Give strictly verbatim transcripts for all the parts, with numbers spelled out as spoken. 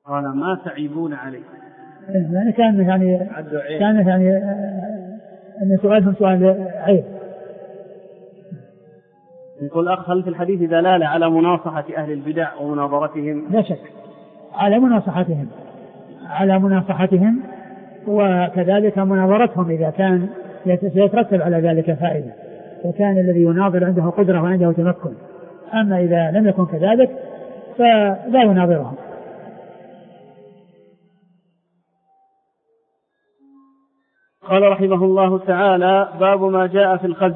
قال ما تعيبون عليه، يعني كان يعني كان يعني أن سؤالهم سؤال عيب. يقول أخ هل في الحديث دلالة على مناصحة أهل البدع ومناظرتهم؟ لا شك على مناصحتهم على مناصحتهم وكذلك مناظرتهم إذا كان سيترتب على ذلك فائدة، وكان الذي يناظر عنده قدرة وعنده تمكن. أما إذا لم يكن كذلك فلا يناظرهم. قال رحمه الله تعالى: باب ما جاء في الخز.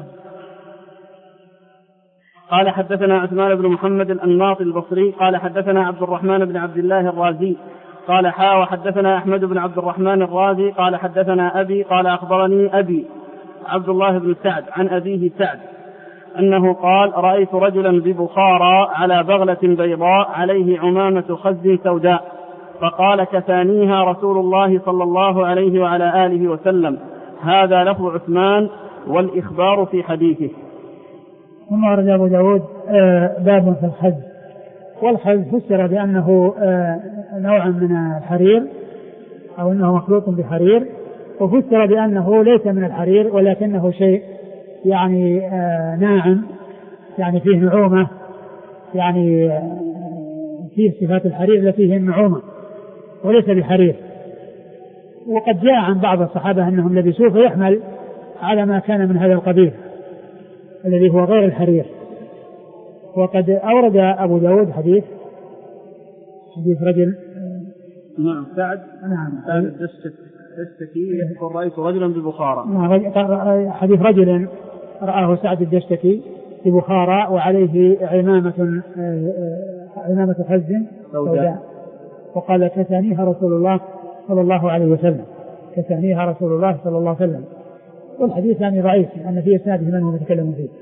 قال حدثنا عثمان بن محمد الأنماطي البصري قال حدثنا عبد الرحمن بن عبد الله الرازي قال حا وحدثنا أحمد بن عبد الرحمن الرازي قال حدثنا أبي قال أخبرني أبي عبد الله بن سعد عن أبيه سعد أنه قال: رأيت رجلا ببخارى على بغلة بيضاء عليه عمامة خز سوداء، فقال: كفانيها رسول الله صلى الله عليه وعلى آله وسلم. هذا لفظ عثمان والإخبار في حديثه. ثم ورد أبو داود باب في الخز. والخز فسر بأنه نوع من الحرير أو أنه مخلوط بحرير، وفسر بأنه ليس من الحرير ولكنه شيء يعني ناعم، يعني فيه نعومة، يعني فيه صفات الحرير التي هي النعومة وليس بحرير. وقد جاء عن بعض الصحابة أنهم لبسوه فيحمل على ما كان من هذا القبيل الذي هو غير الحرير. وقد أورد أبو داود حديث حديث رجل نعم سعد نعم سعد الدستكي يقول: رأيت رجلا ببخارى. حديث رجل رآه سعد الدستكي ببخارى وعليه عمامة عمامة خز سوداء، وقال: كفانيها رسول الله صلى الله عليه وسلم. كفانيها رسول الله صلى الله عليه وسلم. والحديث يعني ضعيف لأن فيه إسناده من هو متكلم فيه.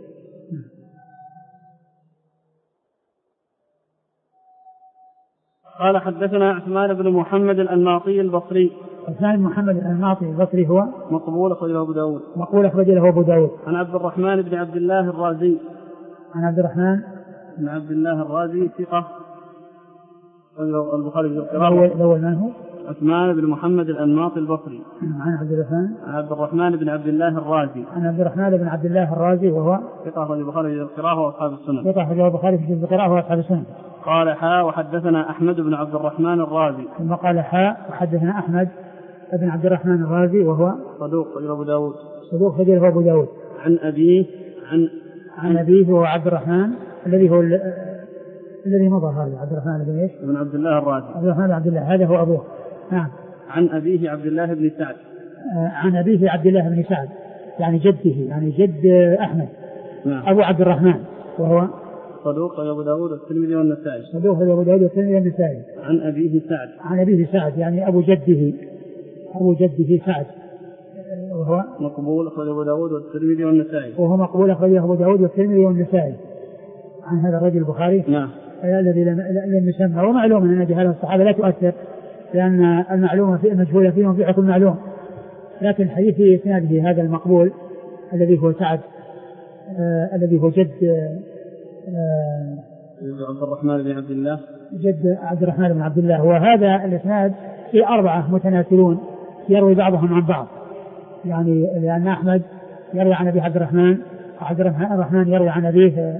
قال حدثنا عثمان بن محمد الأنماطي البصري. عثمان بن محمد الأنماطي البصري هو مقبول أخرجه أبو داود. مقبول أخرجه أبو داود. عن عبد الرحمن بن عبد الله الرازي. عن عبد الرحمن بن عبد الله الرازي ثقة البخاري في القراءة. الأول من هو؟ عثمان بن محمد الأنماطي البصري. عن عبد الرحمن عن عبد الرحمن بن عبد الله الرازي. عن عبد الرحمن بن عبد الله الرازي وهو ثقة البخاري في القراءة وأصحاب السنن. ثقة البخاري في القراءة وأصحاب السنن. قال حا وحدثنا أحمد بن عبد الرحمن الرازي. ثم قال حا وحدثنا أحمد بن عبد الرحمن الرازي وهو صدوق أبو داود. صدوق خجل أبو داود. عن أبيه عن عن أبيه هو عبد الرحمن الذي هو الذي مضى هذا عبد الرحمن بن ايش؟ بن عبد الله الرازي. عبد الرحمن بن عبد الله هذا هو أبوه. نعم. عن أبيه عبد الله بن سعد. آه عن أبيه عبد الله بن سعد يعني جده يعني جد أحمد. نعم. أبو عبد الرحمن وهو صدوق أبو داود والترمذي والنسائي. صدوق أبو داود والترمذي والنسائي. عن أبيه سعد. عن أبيه سعد يعني أبو جده أبو جده سعد وهو مقبول أخرجه أبو داود والترمذي والنسائي. وهو مقبول أخرجه أبو داود والترمذي والنسائي. عن هذا الرجل البخاري. نعم. الذي لم يسمى. ومعلوم أن هذه الصحابة لا تؤثر لأن المعلومة في المجهولة فيهم في حكم معلوم، لكن الحديث في إسناده هذا المقبول الذي هو سعد آه الذي هو جد آه عبد الرحمن بن عبد الله جد عبد الرحمن بن عبد الله. وهذا الإسناد في أربعة متناسلون يروي بعضهم عن بعض، يعني لأن أحمد يروي عن أبي عبد الرحمن وعبد الرحمن يروي عن أبيه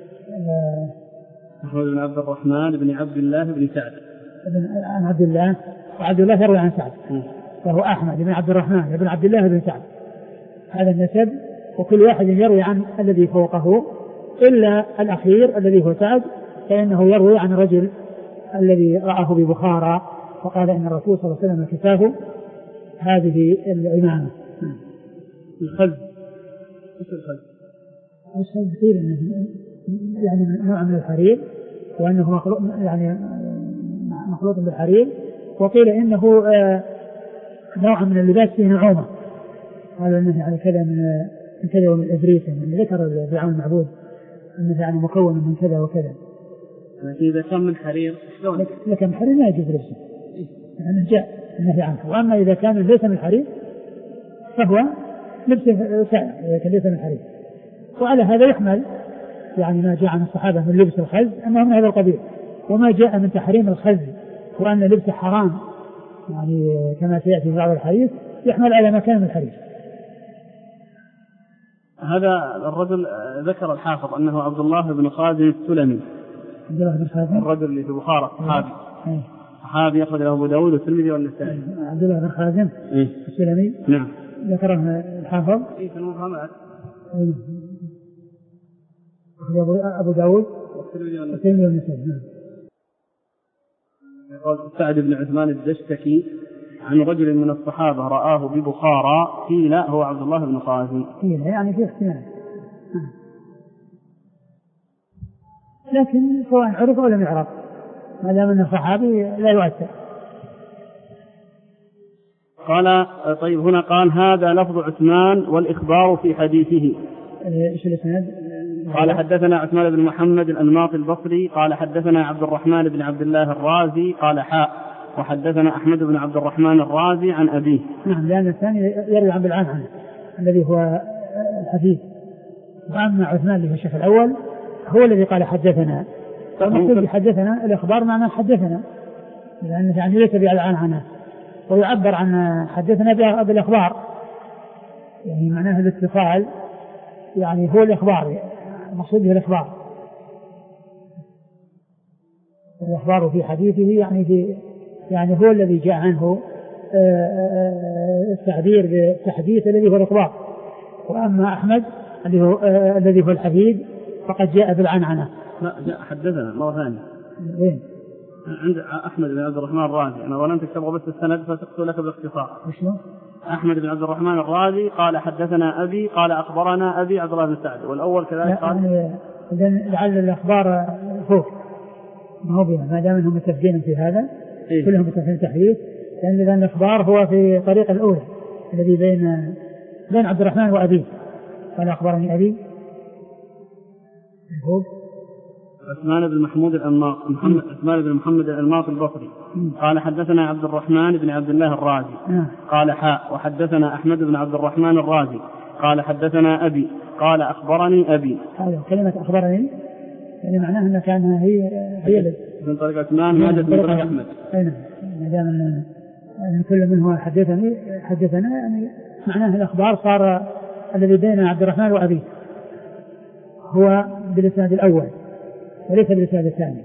أحمد بن عبد الرحمن بن عبد الله بن سعد عن عبد الله وعبد الله يروي عن سعد فهو أحمد بن عبد الرحمن بن عبد الله بن سعد. هذا النسب وكل واحد يروي عن الذي فوقه إلا الأخير الذي هو سعد فإنه يروي عن الرجل الذي رآه ببخارى فقال إن الرسول صلى الله عليه وسلم كفاه هذه العمامة. الخز ايش الخز؟ الخز قيل انه يعني نوع من الحرير وانه مخلوط يعني مخلوط بالحرير، وقيل انه نوع من اللباس فيه نعومة. قال انه يعني كذا من من كذا ومن الابريق من ذكر الفرعون المعبود انه يعني مكون من كذا وكذا. لكن اذا كان من حرير شلون؟ لكن الحرير ما يجوز لبسه يعني جاء النهي عنه. واما اذا كان ليس من الحرير فهو لبس سائل لكن ليس من الحرير. وعلى هذا يحمل يعني ما جاء عن الصحابة من لبس الخز أنه من هذا القبيل، وما جاء من تحريم الخز وأن لبسه حرام يعني كما سيأتي في بعض الحديث يحمل على مكان الحديث. هذا الرجل ذكر الحافظ أنه عبد الله بن خازن السلمي. عبد الله بن خازن الرجل اللي في بخارى صحابي صحابي يخرج له أبو داود والترمذي والنسائي. عبد الله بن خازن السلمي نعم ذكره الحافظ في المفهمات أبو داود والترمذي والنسائي. يقول سعد بن عثمان الدشتكي عن رجل من الصحابة رآه ببخارى قيل هو عبد الله بن خازن. قيل يعني في احتمال لكن سواء عرف أو لم يعرف ما دام أنه صحابي لا يؤثر. قال طيب هنا قال هذا لفظ عثمان والإخبار في حديثه. إيش الإسناد؟ قال حدثنا عثمان بن محمد الأنماطي البصري قال حدثنا عبد الرحمن بن عبد الله الرازي قال حاء وحدثنا أحمد بن عبد الرحمن الرازي عن أبيه. نعم لأن الثاني يروي عن بالعام عنه الذي هو الحديث. وأما عثمان اللي هو الشيخ الأول هو الذي قال حدثنا. فالمقصود بحدثنا الإخبار معنى حدثنا لأنه يعني ليس بالعام عنه ويعبر عن حدثنا بالإخبار يعني معناه الاتصال يعني هو الإخبار المقصود به الإخبار. الإخبار في حديثه يعني في يعني هو الذي جاء عنه التعبير بالتحديث الذي هو الإخبار. وأما أحمد الذي هو الذي هو الحديث فقد جاء بالعنعنة. لا جاء حدثنا مرة ثانية. إيه؟ عند أحمد بن عبد الرحمن الرازي أنا ظننت تبغى بس السند فسقت لك باختصار. وشو؟ أحمد بن عبد الرحمن الرازي قال حدثنا أبي قال أخبرنا أبي عبد الله بن سعد والأول كذلك قال. يعني إذن لعل الأخبار فوق ما هو بها ما دام أنهم متفقين في هذا إيه؟ كلهم متفقين تحديث لأن إذن الأخبار هو في طريق الأولى الذي بين بين عبد الرحمن وأبيه قال أخبرني أبي فوق. عثمان بن محمود الأنماط محمد عثمان بن محمد الأنماط البصري قال حدثنا عبد الرحمن بن عبد الله الرازي قال حاء وحدثنا أحمد بن عبد الرحمن الرازي قال حدثنا أبي قال أخبرني أبي. هذا كلمة أخبرني يعني معناها أن كانها هي هي من طريق عثمان ما جت من طريق أحمد. أين ما دام أن كل منه حدثني حدثنا يعني معناه الأخبار صار الذي بين عبد الرحمن وأبي هو بالإسناد الأول وليس بالإسناد الثاني.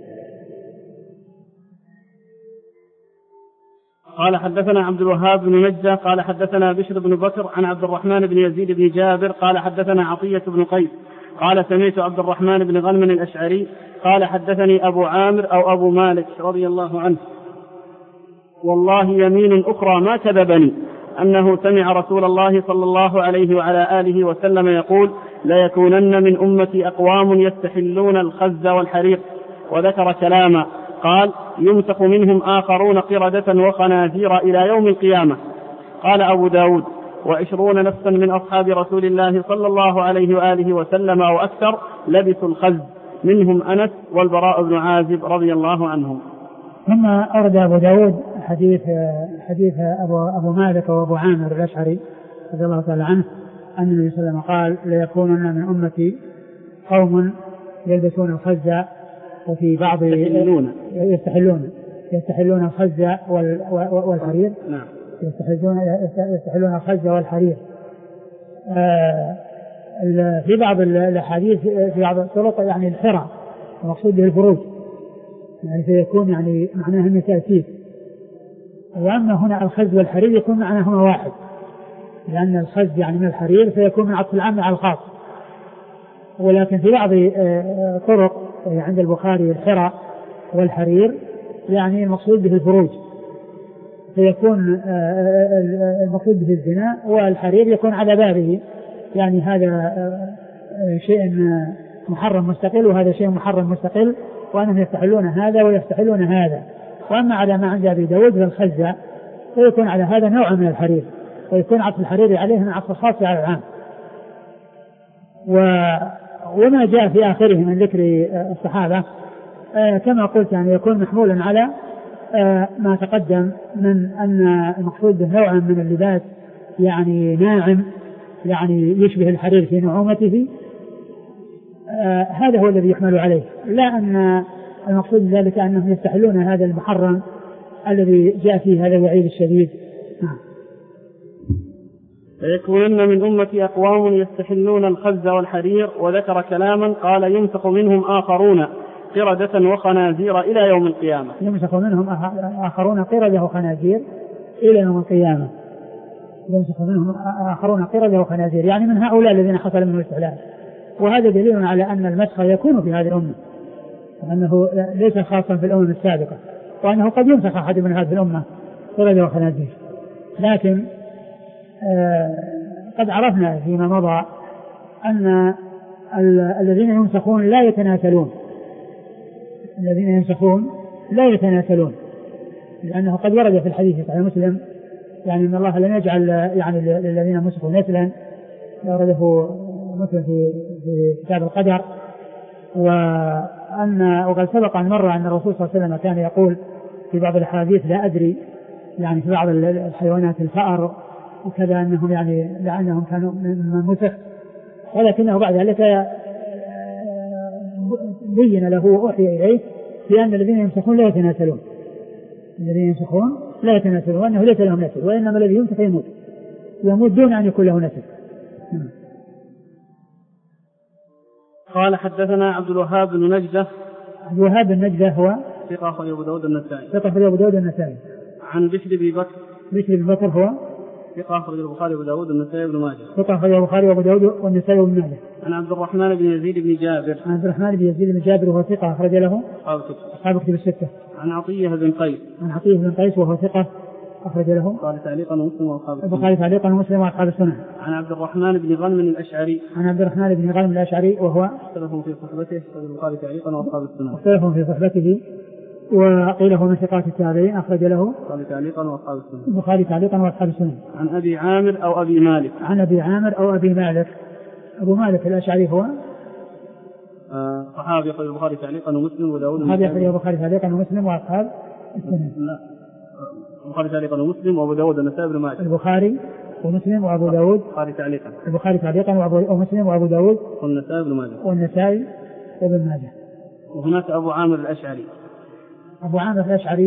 قال حدثنا عبد الوهاب بن نجة قال حدثنا بشر بن بكر عن عبد الرحمن بن يزيد بن جابر قال حدثنا عطية بن قيس قال سمعت عبد الرحمن بن غنم الأشعري قال حدثني أبو عامر أو أبو مالك رضي الله عنه والله يمين أخرى ما كذبني أنه سمع رسول الله صلى الله عليه وعلى آله وسلم يقول لا يكونن من أمتي أقوام يستحلون الخز والحريق وذكر كلاما قال يمسك منهم آخرون قردة وخنازير إلى يوم القيامة. قال أبو داود وعشرون نفسا من أصحاب رسول الله صلى الله عليه وآله وسلم أو أكثر لبسوا الخز منهم أنس والبراء بن عازب رضي الله عنهم. ثم أرد أبو داود حديث حديث أبو, أبو مالك وأبو عامر الأشعري رضي الله تعالى عنه أن النبي صلى الله عليه وسلم قال ليكونن من أمتي قوم يلبسون الخز وفي بعض يستحلون يستحلون يستحلون الخز والحرير نعم يستحلون يستحلون الخز والحرير. آه في بعض الأحاديث في بعض الطرق يعني الحرى المقصود به الفروج يعني فيكون يعني معناه من تأكيد. وأما هنا الخز والحرير يكون معناهما واحد لأن الخز يعني من الحرير فيكون من عطف العام على الخاص. ولكن في بعض طرق عند البخاري الحرى والحرير يعني المقصود به الفروج فيكون المقصود به الزنا والحرير يكون على بابه يعني هذا شيء محرم مستقل وهذا شيء محرم مستقل وأنهم يستحلون هذا ويستحلون هذا. وأما على ما عند أبي داود بالخزة فيكون على هذا نوع من الحرير ويكون عطف الحرير عليه من عطف الخاص على العام. و... وما جاء في آخره من ذكر الصحابة آه كما قلت يعني يكون محمولا على آه ما تقدم من أن المقصود به نوع من اللباس يعني ناعم يعني يشبه الحرير في نعومته. آه هذا هو الذي يحمل عليه لا أن المقصود ذلك أنهم يستحلون هذا المحرم الذي جاء فيه هذا الوعيد الشديد. فيكونن من أمتي أقوام يستحلون الخز والحرير، وذكر كلاما قال ينفخ منهم آخرون قردة وخنازير إلى يوم القيامة. ينفخ منهم آخرون قردة وخنازير إلى يوم القيامة. ينفخ منهم آخرون قردة وخنازير، يعني من هؤلاء الذين حصل منهم الاستحلال. وهذا دليل على أن المسخ يكون في هذه الأمة، وأنه ليس خاصا في الأمم السابقة، وأنه قد ينفخ أحد من هذه الأمة قردة وخنازير. لكن آه قد عرفنا فيما مضى أن الذين ينسخون لا يتناسلون، الذين ينسخون لا يتناسلون، لأنه قد ورد في الحديث صحيح مسلم يعني أن الله لم يجعل يعني للذين مسخوا نسلا، ورده مسلم في في كتاب القدر. وأن وقد سبق أن مر أن الرسول صلى الله عليه وسلم كان يقول في بعض الحديث لا أدري، يعني في بعض الحيوانات الفأر وكذا أنهم يعني لأنهم كانوا من مسخ، ولكنه بعد ذلك بين له وأوحي إليه بأن الذين يمسخون لا يتناسلون، الذين يمسخون لا يتناسلون، وأنه ليس لهم نسل، وإنما الذي يمسخ يموت يموت دون أن يكون له نسل. قال حدثنا عبد الوهاب بن نجدة. عبد الوهاب بن نجدة هو ثقة أخرج أبو داود النسائي. ثقة أخرج أبو داود النسائي. عن بشر بن بكر. بشر بن بكر هو ثقة أخرج البخاري وأبو داود النسائي وابن ماجه. ثقة أخرج البخاري وأبو داود والنسائي وابن ماجه. عن عبد الرحمن بن يزيد بن جابر. عن عبد الرحمن بن يزيد بن جابر وهو ثقة أخرج له أصحاب كتب الستة. عن عطية بن قيس. عن عطية بن قيس وهو ثقة أخرج له البخاري تعليقا ومسلم وأصحاب السنة. البخاري تعليقا ومسلم وأصحاب السنة. عن عبد الرحمن بن غنم الأشعري. عن عبد الرحمن بن غنم الأشعري وهو اختلفوا في صحبته البخاري تعليقا وأصحاب السنة. اختلفوا في صحبته وقيل هو من ثقات التابعين أخرج له البخاري تعليقا وأصحاب السنة. البخاري تعليقا وأصحاب السنة. عن أبي عامر أو أبي مالك. عن أبي عامر أو أبي مالك. أبو مالك الأشعري هو صحابي أخرج البخاري تعليقا ومسلم وداود. صحابي أخرج البخاري تعليقا ومسلم وأصحاب السنة. لا البخاري تعليقا ومسلم وأبو داود النسائي وابن ماجه. البخاري ومسلم وأبو داود. البخاري تعليقا. البخاري تعليقا ومسلم وأبو داود والنسائي وابن ماجه. والنسائي وابن ماجه. وهناك أبو عامر الأشعري. أبو عامر الأشعري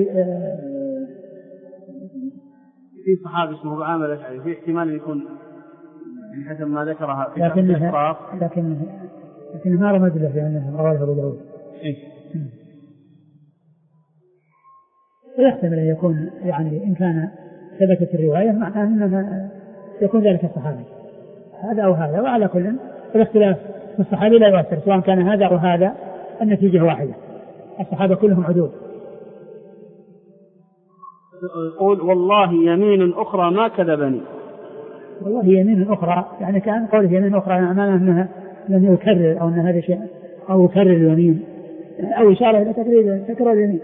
في صحابي اسمه أبو عامر الأشعري، في احتمال يكون حسب ما ذكرها في لكنه لكن لكن ما رمز له في أنه رواه أبو داود. إيه؟ ويحتمل أن يكون يعني إن كان ثبتت الرواية معناه أنه يكون ذلك الصحابي هذا أو هذا، وعلى كل الاختلاف في الصحابي لا يؤثر سواء كان هذا أو هذا، النتيجة واحدة، الصحابة كلهم عدول. يقول والله يمين أخرى ما كذبني. والله يمين أخرى يعني كان قوله يمين أخرى معناه أنها لم يكرر أو أن هذا شيء أو يكرر اليمين أو إشارة إلى تكرير تكرار اليمين.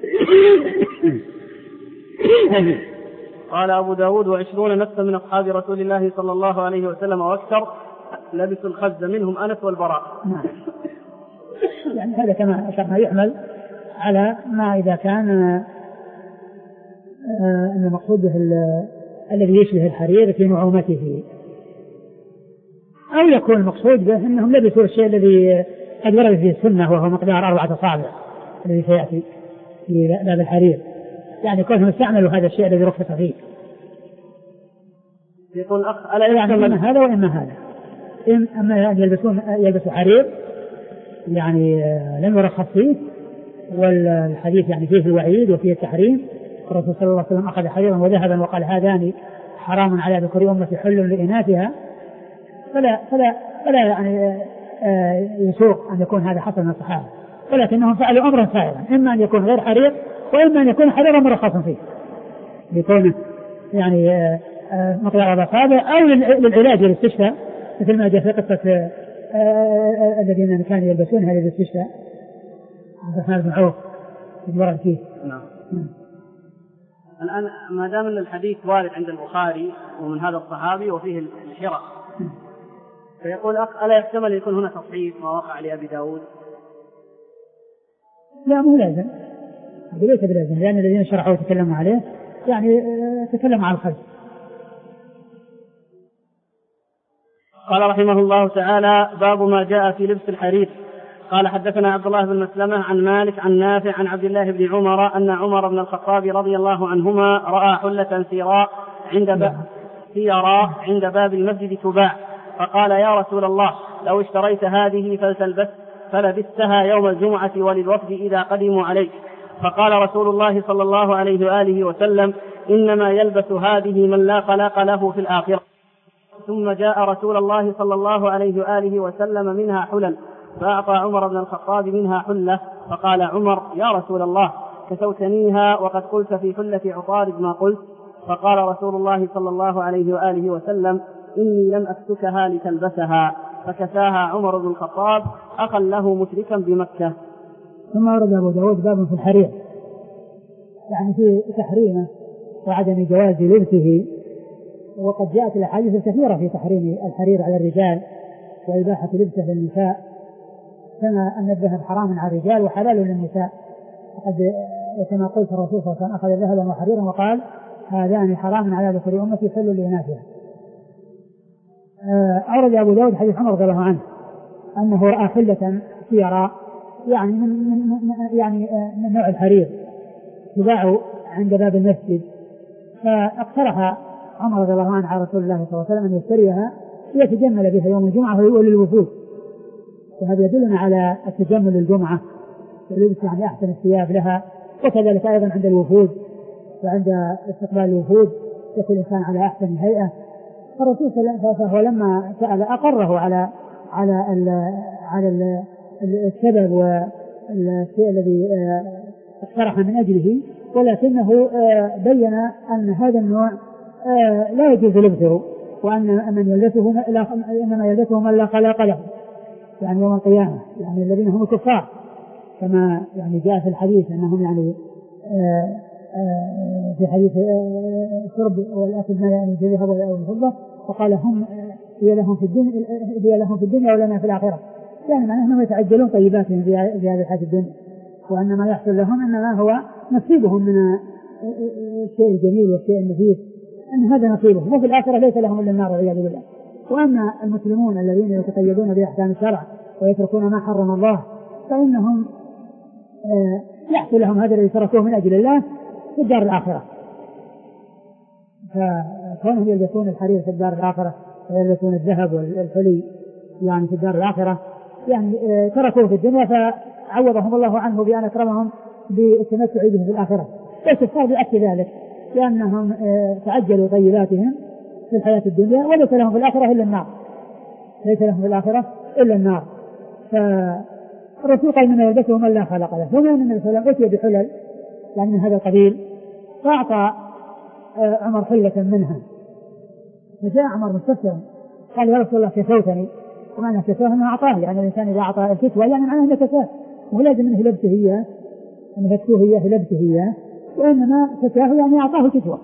قال أبو داود وعشرون نفسا من أصحاب رسول الله صلى الله عليه وسلم وأكثر لبسوا الخز منهم أنس والبراء. يعني هذا كما أشرنا يحمل على ما إذا كان أن المقصود به الذي يشبه الحرير في نعومته، أو يكون المقصود به أنهم لبسوا الشيء الذي قد ورد فيه السنة وهو مقدار أربعة أصابع الذي سيأتي في باب الحرير، يعني كونهم استعملوا هذا الشيء الذي رخص فيه. يقول أخ ألا يعني إما هذا وإما هذا، إما يلبسون يلبسوا حرير يعني لم يرخص فيه، والحديث يعني فيه الوعيد وفيه التحريم. الرسول صلى الله عليه وسلم أخذ حريرا وذهبا وقال هذان حرام على ذكور أمتي حل لإناثها، فلا فلا فلا يعني يسوق أن يكون هذا حصل من الصحابة، ولكنهم فعلوا أمرا سائرا، إما أن يكون غير حرير وإما أن يكون حريرا مرخصا فيه يكون يعني مقدار الأصابع، أو للعلاج والاستشفاء مثل ما جاء في قصة الذين كانوا يلبسون هذا الاستشفاء عبد الرحمن بن عوف ورد فيه. نعم. الآن ما دام الحديث وارد عند البخاري ومن هذا الصحابي وفيه الحرى، فيقول أخ ألا يحتمل يكون هنا تصحيح ما وقع لأبي داود؟ لا مو لازم، ليس بلازم، لأن الذين شرحوا وتكلموا عليه يعني تكلموا على الخلف. قال رحمه الله تعالى باب ما جاء في لبس الحرير. قال حدثنا عبد الله بن مسلمة عن مالك عن نافع عن عبد الله بن عمر أن عمر بن الخطاب رضي الله عنهما رأى حلة سيراء عند باب سيراء عند باب المسجد تباع، فقال يا رسول الله لو اشتريت هذه فلتلبس فلبستها يوم الجمعة وللوفد إذا قدموا عليك. فقال رسول الله صلى الله عليه وآله وسلم إنما يلبس هذه من لا خلاق له في الآخرة. ثم جاء رسول الله صلى الله عليه وآله وسلم منها حلل، فأعطى عمر بن الخطاب منها حلة، فقال عمر يا رسول الله كسوتنيها وقد قلت في حلة عطارد ما قلت. فقال رسول الله صلى الله عليه وآله وسلم إني لم أكسكها لتلبسها، فكساها عمر بن الخطاب أخا له مشركا بمكة. ثم ورد أبو داود باب في الحرير، يعني في تحريمه وعدم جواز لبسه، وقد جاءت الأحاديث الكثيرة في تحريم الحرير على الرجال وإباحة لبسه للنساء، كما أن الذهب حرام على الرجال وحلال للنساء، وقد وكما قلت الرسول صلى الله عليه وسلم أخذ ذهبا وحريرا وقال هذان حرام على ذكر أمتي حل لإناثها. أورد أبو داود حديث عمر رضي الله عنه أنه رأى حلة سيراء يعني من, من يعني من نوع الحرير تباع عند باب المسجد، فاقترح عمر رضي الله عنه على رسول الله صلى الله عليه وسلم أن يشتريها ليتجمل بها يوم الجمعة وللوفود، وهذا يدلنا على التجمل للجمعة ولبس يعني أحسن الثياب لها، وكذلك أيضا عند الوفود وعند استقبال الوفود يكون الإنسان على أحسن هيئة. فالرسول صلى الله عليه وسلم لما سأل أقره على على ال على ال السبب والشيء الذي اقترح من أجله، ولكنه بين أن هذا النوع لا يجوز لبسه، وأن من يلبسه إنما يلبسه من لا خلاق له يعني يوم القيامة، يعني الذين هم الكفار، كما يعني جاء في الحديث أنهم يعني في حديث الشرب والأكل ما يعني في الذهب أو الفضة، وقال هم هي لهم في الدنيا هي لهم في الدنيا ولنا في الآخرة، يعني معناه أنهم يتعجلون طيباتهم في هذه الحياة الدنيا، وأن ما يحصل لهم إنما هو نصيبهم من الشيء الجميل والشيء النفيس، أن هذا نصيبهم، وفي الآخرة ليس لهم إلا النار والعياذ بالله. وأما المسلمون الذين يتقيدون بأحكام الشرع ويتركون ما حرم الله فإنهم يحصل لهم هذا الذي تركوه من أجل الله في الدار الآخرة، فكونهم يلبسون الحرير في الدار الآخرة ويلبسون الذهب والحلي يعني في الدار الآخرة يعني تركوه في الدنيا فعوضهم الله عنه بأن أكرمهم بالتمتع به في الآخرة، والكفار بعكس ذلك لأنهم تعجلوا طيباتهم في الحياة الدنيا وليس لهم في الآخرة إلا النار، ليس لهم في الآخرة إلا النار. فالرسول قال من يلبسه من لا خلق له، وما أن النبي صلى الله عليه وسلم أتي بحلل يعني من هذا القبيل، فأعطى عمر حلة منها، فجاء عمر مستفسرا قال يا رسول الله كسوتني، ومعنى كسوه أنه أعطاه، يعني الإنسان إذا أعطى الكسوة يعني معناه أنه كساه، ولازم أنه لبسه إياه أنه يكسوه إياه لبسه إياه، وإنما كساه يعني أعطاه كسوة.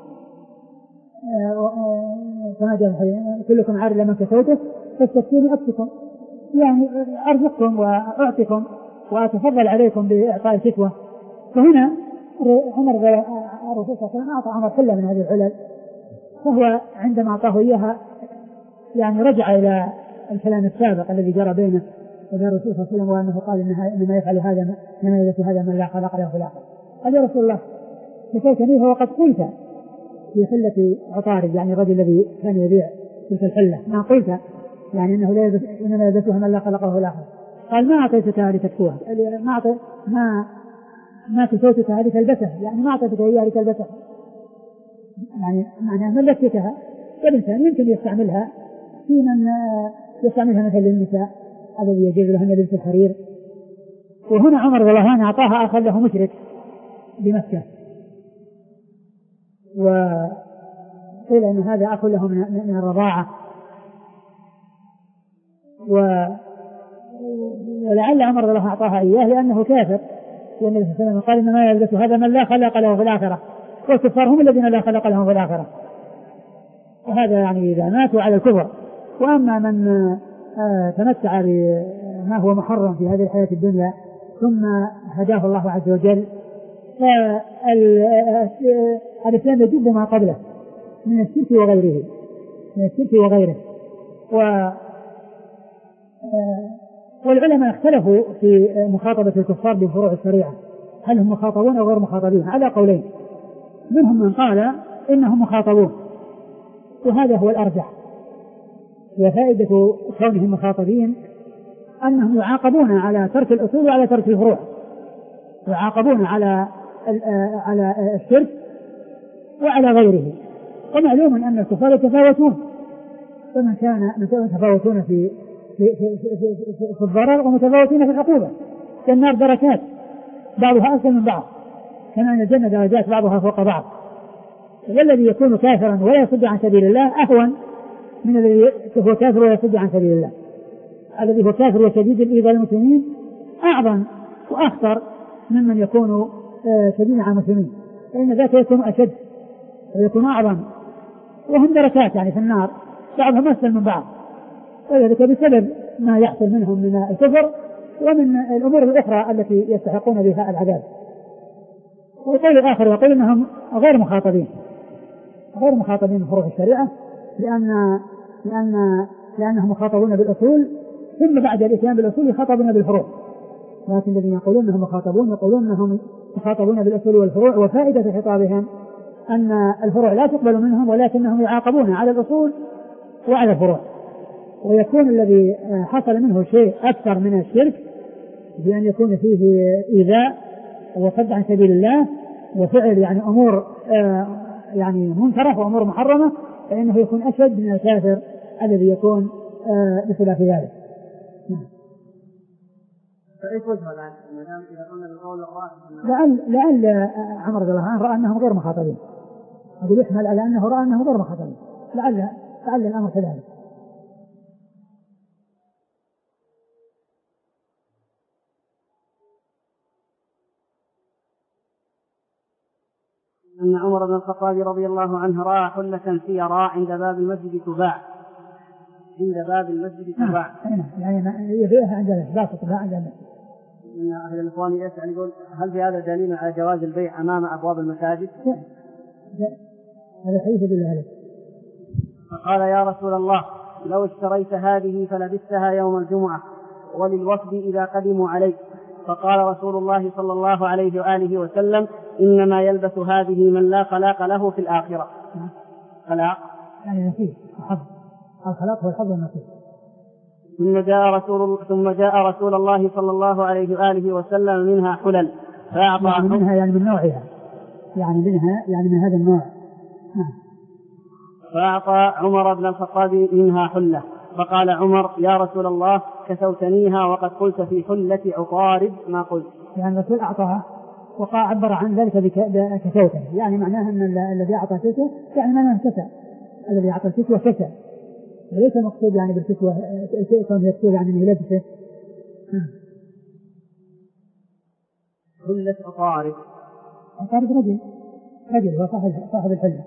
كما جاء كلكم عار لمن كسوته فاستكفوني أكسكم، يعني أرزقكم وأعطيكم وأتفضل عليكم بإعطاء الكسوة. فهنا عمر الرسول صلى الله عليه وسلم أعطى عمر حلة من هذه الحلل، فهو عندما أعطاه إياها يعني رجع إلى الكلام السابق الذي جرى بينه وبين الرسول صلى الله عليه وسلم، وأنه قال إنما يفعل هذا إنما يلبس هذا من لا خلق له في الآخرة. قال يا رسول الله كسوتني وقد قلت في حلة عطارد، يعني الرجل الذي كان يبيع تلك الحلة ما قلت يعني إنه لا يلبس إنما يلبسها من لا خلق له في الآخرة. قال ما أعطيتك هذه تكسوها، ما أعطي ما ما كسوتك هذه تلبسها، يعني ما أعطيتك هي هذه تلبسها، يعني معناها ملكتها، والإنسان يمكن يستعملها في من يستعملها مثل النساء الذي يجوز لهن لبس الحرير. وهنا عمر رضي الله عنه أعطاها أخا له مشرك بمكة، وقيل أن هذا أخ له من الرضاعة، ولعل عمر رضي الله عنه أعطاها إياه لأنه كافر، لأن النبي صلى الله عليه وسلم قال إنما يلبس هذا من لا خلق له في الآخرة، والكفار هم الذين لا خلق لهم في الآخرة، وهذا يعني إذا ماتوا على الكفر. وأما من آه تمتع بما هو محرم في هذه الحياة الدنيا ثم هداه الله عز وجل، فالإسلام يجب ما قبله من الشرك وغيره من الشرك وغيره و والعلماء اختلفوا في مخاطبة الكفار بفروع الشريعة، هل هم مخاطبون أو غير مخاطبين؟ على قولين، منهم من قال إنهم مخاطبون، وهذا هو الأرجح، وفائدة كونهم مخاطبين أنهم يعاقبون على ترك الأصول وعلى ترك الفروع، يعاقبون على على الشرك وعلى غيره. ومعلوم أن الكفار يتفاوتون، فمن كان متفاوتون في في, في, في, في, في الضرر ومتفاوتين في العقوبة، كالنار دركات بعضها أسفل من بعض، كما أن الجنة درجات بعضها فوق بعض. والذي يكون كافرا ولا يصد عن سبيل الله أهون من الذي هو كافر ولا يصد عن سبيل الله. الذي هو كافر وشديد الإيذاء للمسلمين أعظم وأخطر ممن يكون شديدا على المسلمين، فإن ذاك يكون أشد ويكون أعظم، وهم دركات يعني في النار بعضهم أسفل من بعض، وذلك بسبب ما يحصل منهم من الكفر ومن الأمور الأخرى التي يستحقون بها العذاب. والقول الآخر يقول إنهم غير مخاطبين غير مخاطبين بفروع الشريعة، لأن لأن لأنهم مخاطبون بالأصول، ثم بعد الإتيان بالأصول يخاطبون بالفروع. لكن الذين يقولون أنهم مخاطبون يقولون أنهم مخاطبون بالأصول والفروع، وفائدة خطابهم أن الفروع لا تقبل منهم، ولكنهم يعاقبون على الأصول وعلى الفروع. ويكون الذي حصل منه شيء أكثر من الشرك بأن يكون فيه إيذاء وصد عن سبيل الله وفعل يعني أمور يعني منكرة وأمور محرمة، فإنه يكون أشد من الكافر الذي يكون بخلاف ذلك. فإيش وجه الآن؟ إذا قلنا بالقول الراشد لعل لعل عمر رضي الله عنه رأى أنهم غير مخاطبين، أقول يحمل على أنه رأى أنهم غير مخاطبين، لعل لعل الأمر كذلك. أن عمر بن الخطاب رضي الله عنه رأى حلة سيراء عند باب المسجد تباع عند باب المسجد تباع يعني يبيعها عند الناس تباع عند الناس. إن أهل الإخوان يسأل يقول هل في هذا دليل على جواز البيع أمام أبواب المساجد؟ هذا حديث يدل عليه. فقال يا رسول الله لو اشتريت هذه فلبستها يوم الجمعة وللوفد إذا قدموا عليك. فقال رسول الله صلى الله عليه وآله وسلم إنما يلبس هذه من لا خلاق له في الآخرة. خلاق يعني نصيب الحظ، الخلاق هو الحظ والنصيب. ثم جاء رسول ثم جاء رسول الله صلى الله عليه وآله وسلم منها حلل فأعطى يعني منها يعني من نوعها يعني منها يعني من هذا النوع. فأعطى عمر بن الخطاب منها حلة. فقال عمر يا رسول الله كسوتنيها وقد قلت في حلة عطارد ما قلت. يعني الرسول أعطاها وقال عبر عن ذلك بكسوته، يعني معناه أن الذي أعطى كسوة يعني معناه كسى، الذي أعطى كسوة كسى، وليس مقصود يعني بالكسوة كون يكسوه يعني من لبسه. حلة عطارد عطارد رجل رجل هو صاحب صاحب الحلة،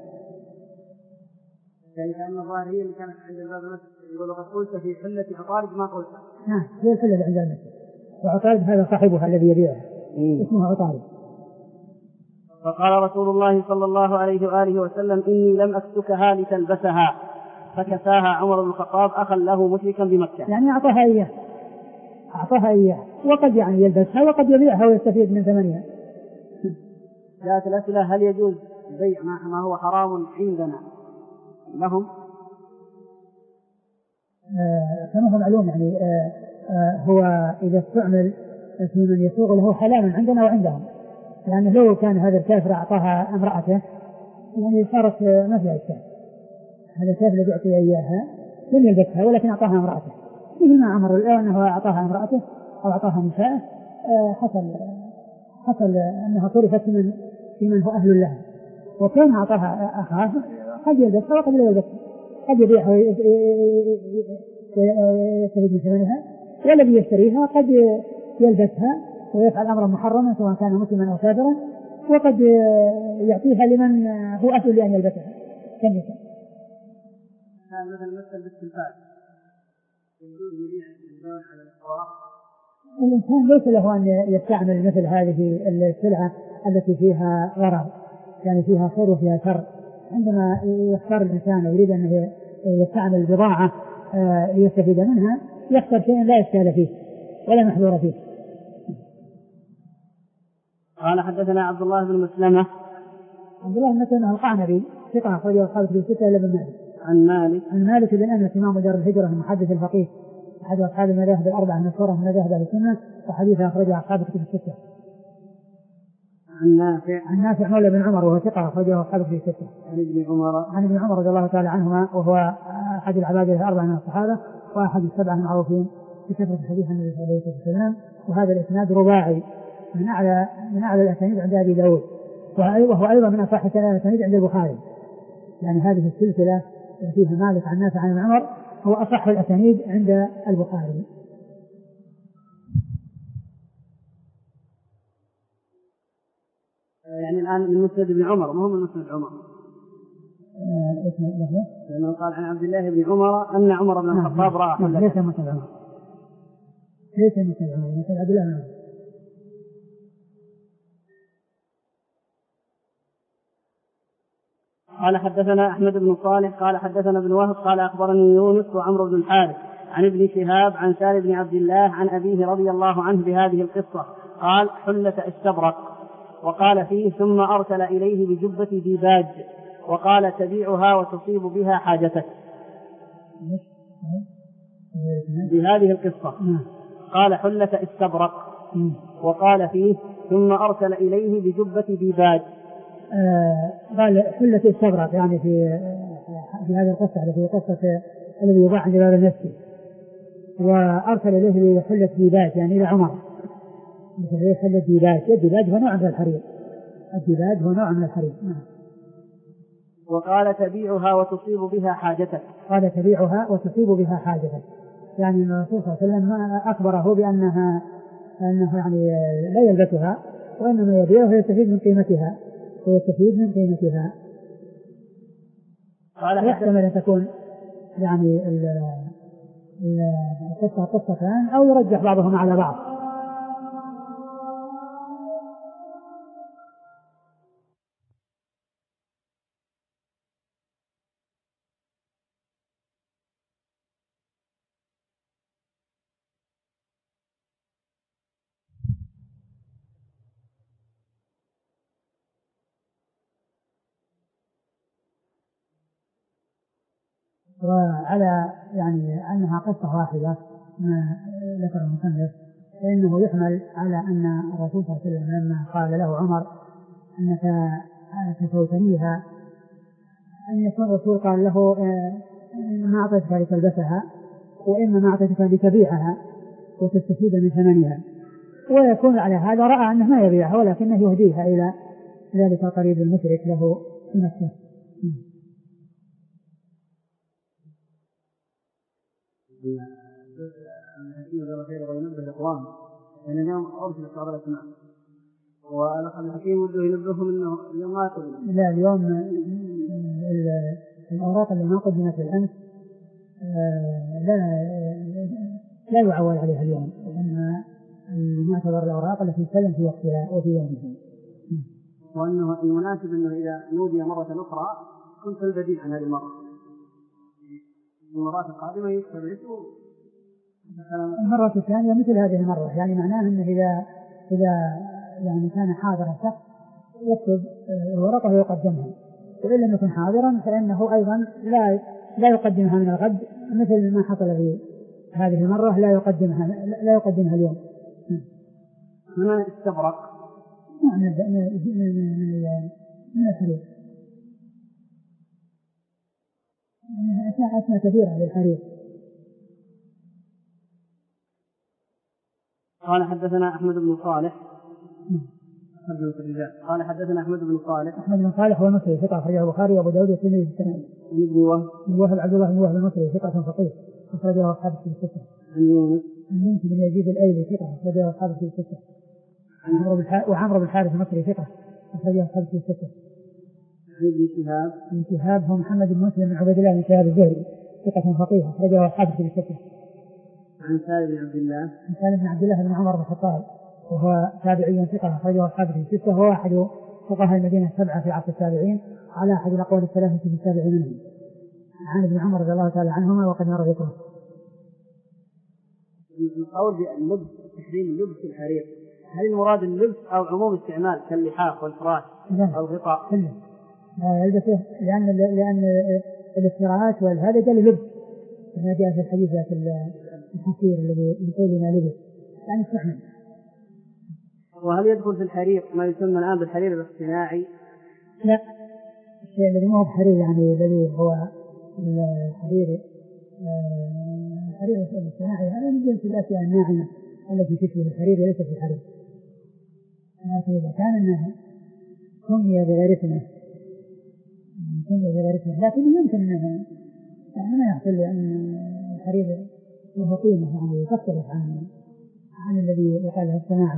يعني كأن الظاهر هي اللي كانت عند الباب المسجد يقول لقد قلت في حلة عطارد ما قلت. نعم هي الحلة اللي عند المسجد، وعطارد هذا صاحبها الذي يبيعها اسمه عطارد. فقال رسول الله صلى الله عليه وآله وسلم إني لم أكسكها لتلبسها، فكساها عمر بن الخطاب أخا له مشركا بمكة. يعني أعطاها إياه أعطاها إياه وقد يعني يلبسها وقد يبيعها ويستفيد من ثمنها. جاءت الأسئلة هل يجوز بيع ما هو حرام عندنا لهم؟ آه كما هو معلوم يعني آه آه هو إذا استعمل في من يسوق له حلال عندنا وعندهم، يعني لو كان هذا الكافر أعطاها امرأته يعني صارت ما فيها إشكال، هذا الكافر الذي أعطي إياها لم يلبسها ولكن أعطاها امرأته، مثل ما أمر الآن أنه أعطاها امرأته أو أعطاها نساءه آه حصل حصل أنها صرفت من في من هو أهل لها، وكان أعطاها أخاه قد يلبسها وقد لا يلبسها، قد يبيعها ويستفيد من ثمنها، والذي يشتريها قد يلبسها ويفعل أمرا محرما سواء كان مسلما أو كافرا، وقد يعطيها لمن هو أهل لأن يلبسها كالنساء. هذا مثل مثل بالتلفاز يجوز يبيع الزوج على الأسواق. الإنسان ليس له أن يستعمل مثل هذه السلعة التي فيها غرض يعني فيها خير وفيها شر. عندما يختار الإنسان ويريد أن يستعمل البضاعة ليستفيد منها يختار شيئا لا إشكال فيه، ولا محذور فيه. قال حدثنا عبد الله بن مسلمة. عبد الله بن مسلمة القعنبي ثقة أخرجه أصحاب الكتب الستة إلا ابن مالك. عن مالك عن مالك بن أنس إمام دار الهجرة المحدث الفقيه أحد أصحاب المذاهب الأربعة المشهورة من مذاهب أهل السنة وحديثه أخرجه أصحاب الكتب الستة. عن نافع. عن نافع مولى بن عمر وهو ثقة أخرجه أصحاب الكتب الستة. عن ابن عمر. عن ابن عمر رضي الله تعالى عنهما وهو أحد العباد الأربعة من الصحابة وأحد السبعة المعروفين بكثرة حديث النبي صلى الله عليه وسلم. وهذا الإسناد رباعي من أعلى من أعلى الأسانيد عند أبي داود وهو أيضا من أصح الأسانيد عند البخاري. يعني هذه السلسلة فيها مالك عن نافع عن ابن عمر هو أصح الأسانيد عند البخاري. يعني الآن من مسند ابن عمر ما هو من مسند عمر. لأنه قال عن عبد الله بن عمر أن عمر بن الخطاب رأى حلة. ليس مسند عمر ليس مسند عمر مسند عبد الله بن عمر. قال حدثنا أحمد بن صالح قال حدثنا ابن وهب قال أخبرني يونس وعمرو بن الحارث عن ابن شهاب عن سالم بن عبد الله عن أبيه رضي الله عنه بهذه القصة قال حلة استبرق وقال فيه ثم أرسل إليه بجبة ديباج وقال تبيعها وتصيب بها حاجتك. بهذه القصة قال حلة استبرق وقال فيه ثم أرسل إليه بجبة ديباج. آه قال حلة استبرق يعني في في هذه القصة التي قصة الذي يباع عند باب المسجد وأرسل إليه بحلة ديباج يعني إلى عمر مثل حلة ديباج. الديباج هو نوع من الحرير. الديباج هو نوع من الحرير. وقال تبيعها وتصيب بها حاجتك. قال تبيعها وتصيب بها حاجتك يعني الرسول صلى الله عليه وسلم أخبره بأنها أنه يعني لا يلبسها وإنما يبيعها ويستفيد من قيمتها ويستفيد من قيمتها. قال يحتمل أن تكون يعني القصة قصتان أو يرجح بعضهم على بعض. وعلى يعني أنها قصة واحدة ما ذكر المصنف فإنه يحمل على أن الرسول صلى الله عليه وسلم لما قال له عمر أنك تفوتنيها أن يكون الرسول قال له ما أعطيتك لتلبسها وإنما ما أعطيتك لتبيعها وتستفيد من ثمنها ويكون على هذا رأى أنه ما يبيعها ولكنه يهديها إلى ذلك القريب المشرك له في نفسه. الحكيم قال خير وينبه الأقوام لأن اليوم أرسل بعض الأسماء والأخذ الحكيم وده ينبههم أنه اليوم ما يقول لا اليوم الأوراق اللي ما قدمت الأمس لا لا يعول عليها اليوم لأنها معتبر الأوراق التي تسلم في وقتها وفي يومها وأنه المناسب أنه إذا نودي مرة أخرى كنت البديل عن هذه المرة المرات القادمة يكتب اسمه المرة الثانية مثل هذه المرة يعني معناه أنه إذا إذا يعني كان حاضرا شخص يكتب الورقة ويقدمها وإن لم يكن حاضرا فإنه أيضا لا لا يقدمها من الغد مثل ما حصل في هذه المرة لا يقدمها لا يقدمها اليوم. هنا استبرق من من الحرير أشياء كثيرة للحرير. قال حدثنا أحمد بن صالح قال حدثنا أحمد بن صالح أحمد بن صالح هو المصري ثقة أخرجه البخاري وأبو داود والترمذي في السنن. عن ابن وهب بن وهب عبد الله بن وهب المصري ثقة فقيه أخرجه أصحاب الكتب الستة. عن يونس عن يونس بن يزيد الأيلي ثقة أخرجه أصحاب الكتب الستة. وعمرو بن الحارث المصري ثقة أخرجه أصحاب الكتب الستة. عن ابن شهاب ابن شهاب هو محمد بن مسلم بن عبد الله بن شهاب الزهري ثقة فقيه أخرجه أصحاب الكتب الستة. عن سالم بن عبد الله عن سالم بن عبد الله بن عمر بن الخطاب وهو تابعي ثقة أخرجه أصحاب الكتب الستة وهو أحد فقهاء المدينة السبعة في عصر التابعين على أحد الأقوال الثلاثة في التابعين منهم عن ابن عمر رضي الله تعالى عنهما وقد مر ذكره. القول باللبس تحريم لبس الحرير، هل المراد اللبس أو عموم استعمال كاللحاف والفراش أو الغطاء؟ كله لا يلبسه، لأن لأن الافتراءات والهذا جل لبس كما جاء في الحديث في الحصير الذي يقول لنا لبس يعني استحمل. وهل يدخل في الحرير ما يسمى الآن بالحرير الاصطناعي؟ لا، الشيء الذي ما هو بحرير يعني الذي هو الحرير الحرير الاصطناعي هذا من جنس الأشياء الناعمة التي تشبه الحرير وليس في الحرير، لكن إذا كان أنه سمي بغير اسمه سمي بغير اسمه لكن يمكن أنه يعني ما يحصل لأن الحرير له قيمة يعني تختلف عن عن الذي يقال له الصناعي.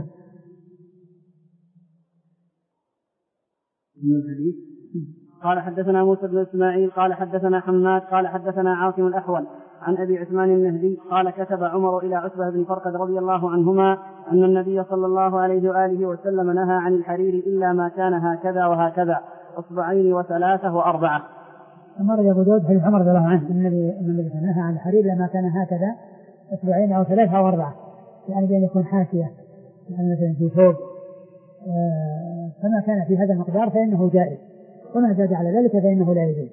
من الحديث قال حدثنا موسى بن إسماعيل قال حدثنا حماد قال حدثنا عاصم الأحول عن أبي عثمان النهدي قال كتب عمر إلى عتبة بن فرقد رضي الله عنهما أن النبي صلى الله عليه وآله وسلم نهى عن الحرير إلا ما كان هكذا وهكذا أصبعين وثلاثة وأربعة. أمر أبو داود حديث عمر رضي الله عنه أن النبي نهى عن الحرير لما كان هكذا أصبعين أو ثلاثة أو أربعة، يعني بأن يكون حاشية يعني مثلا في ثوب آه فما كان في هذا المقدار فإنه جائز، وما زاد على ذلك فإنه لا يجوز.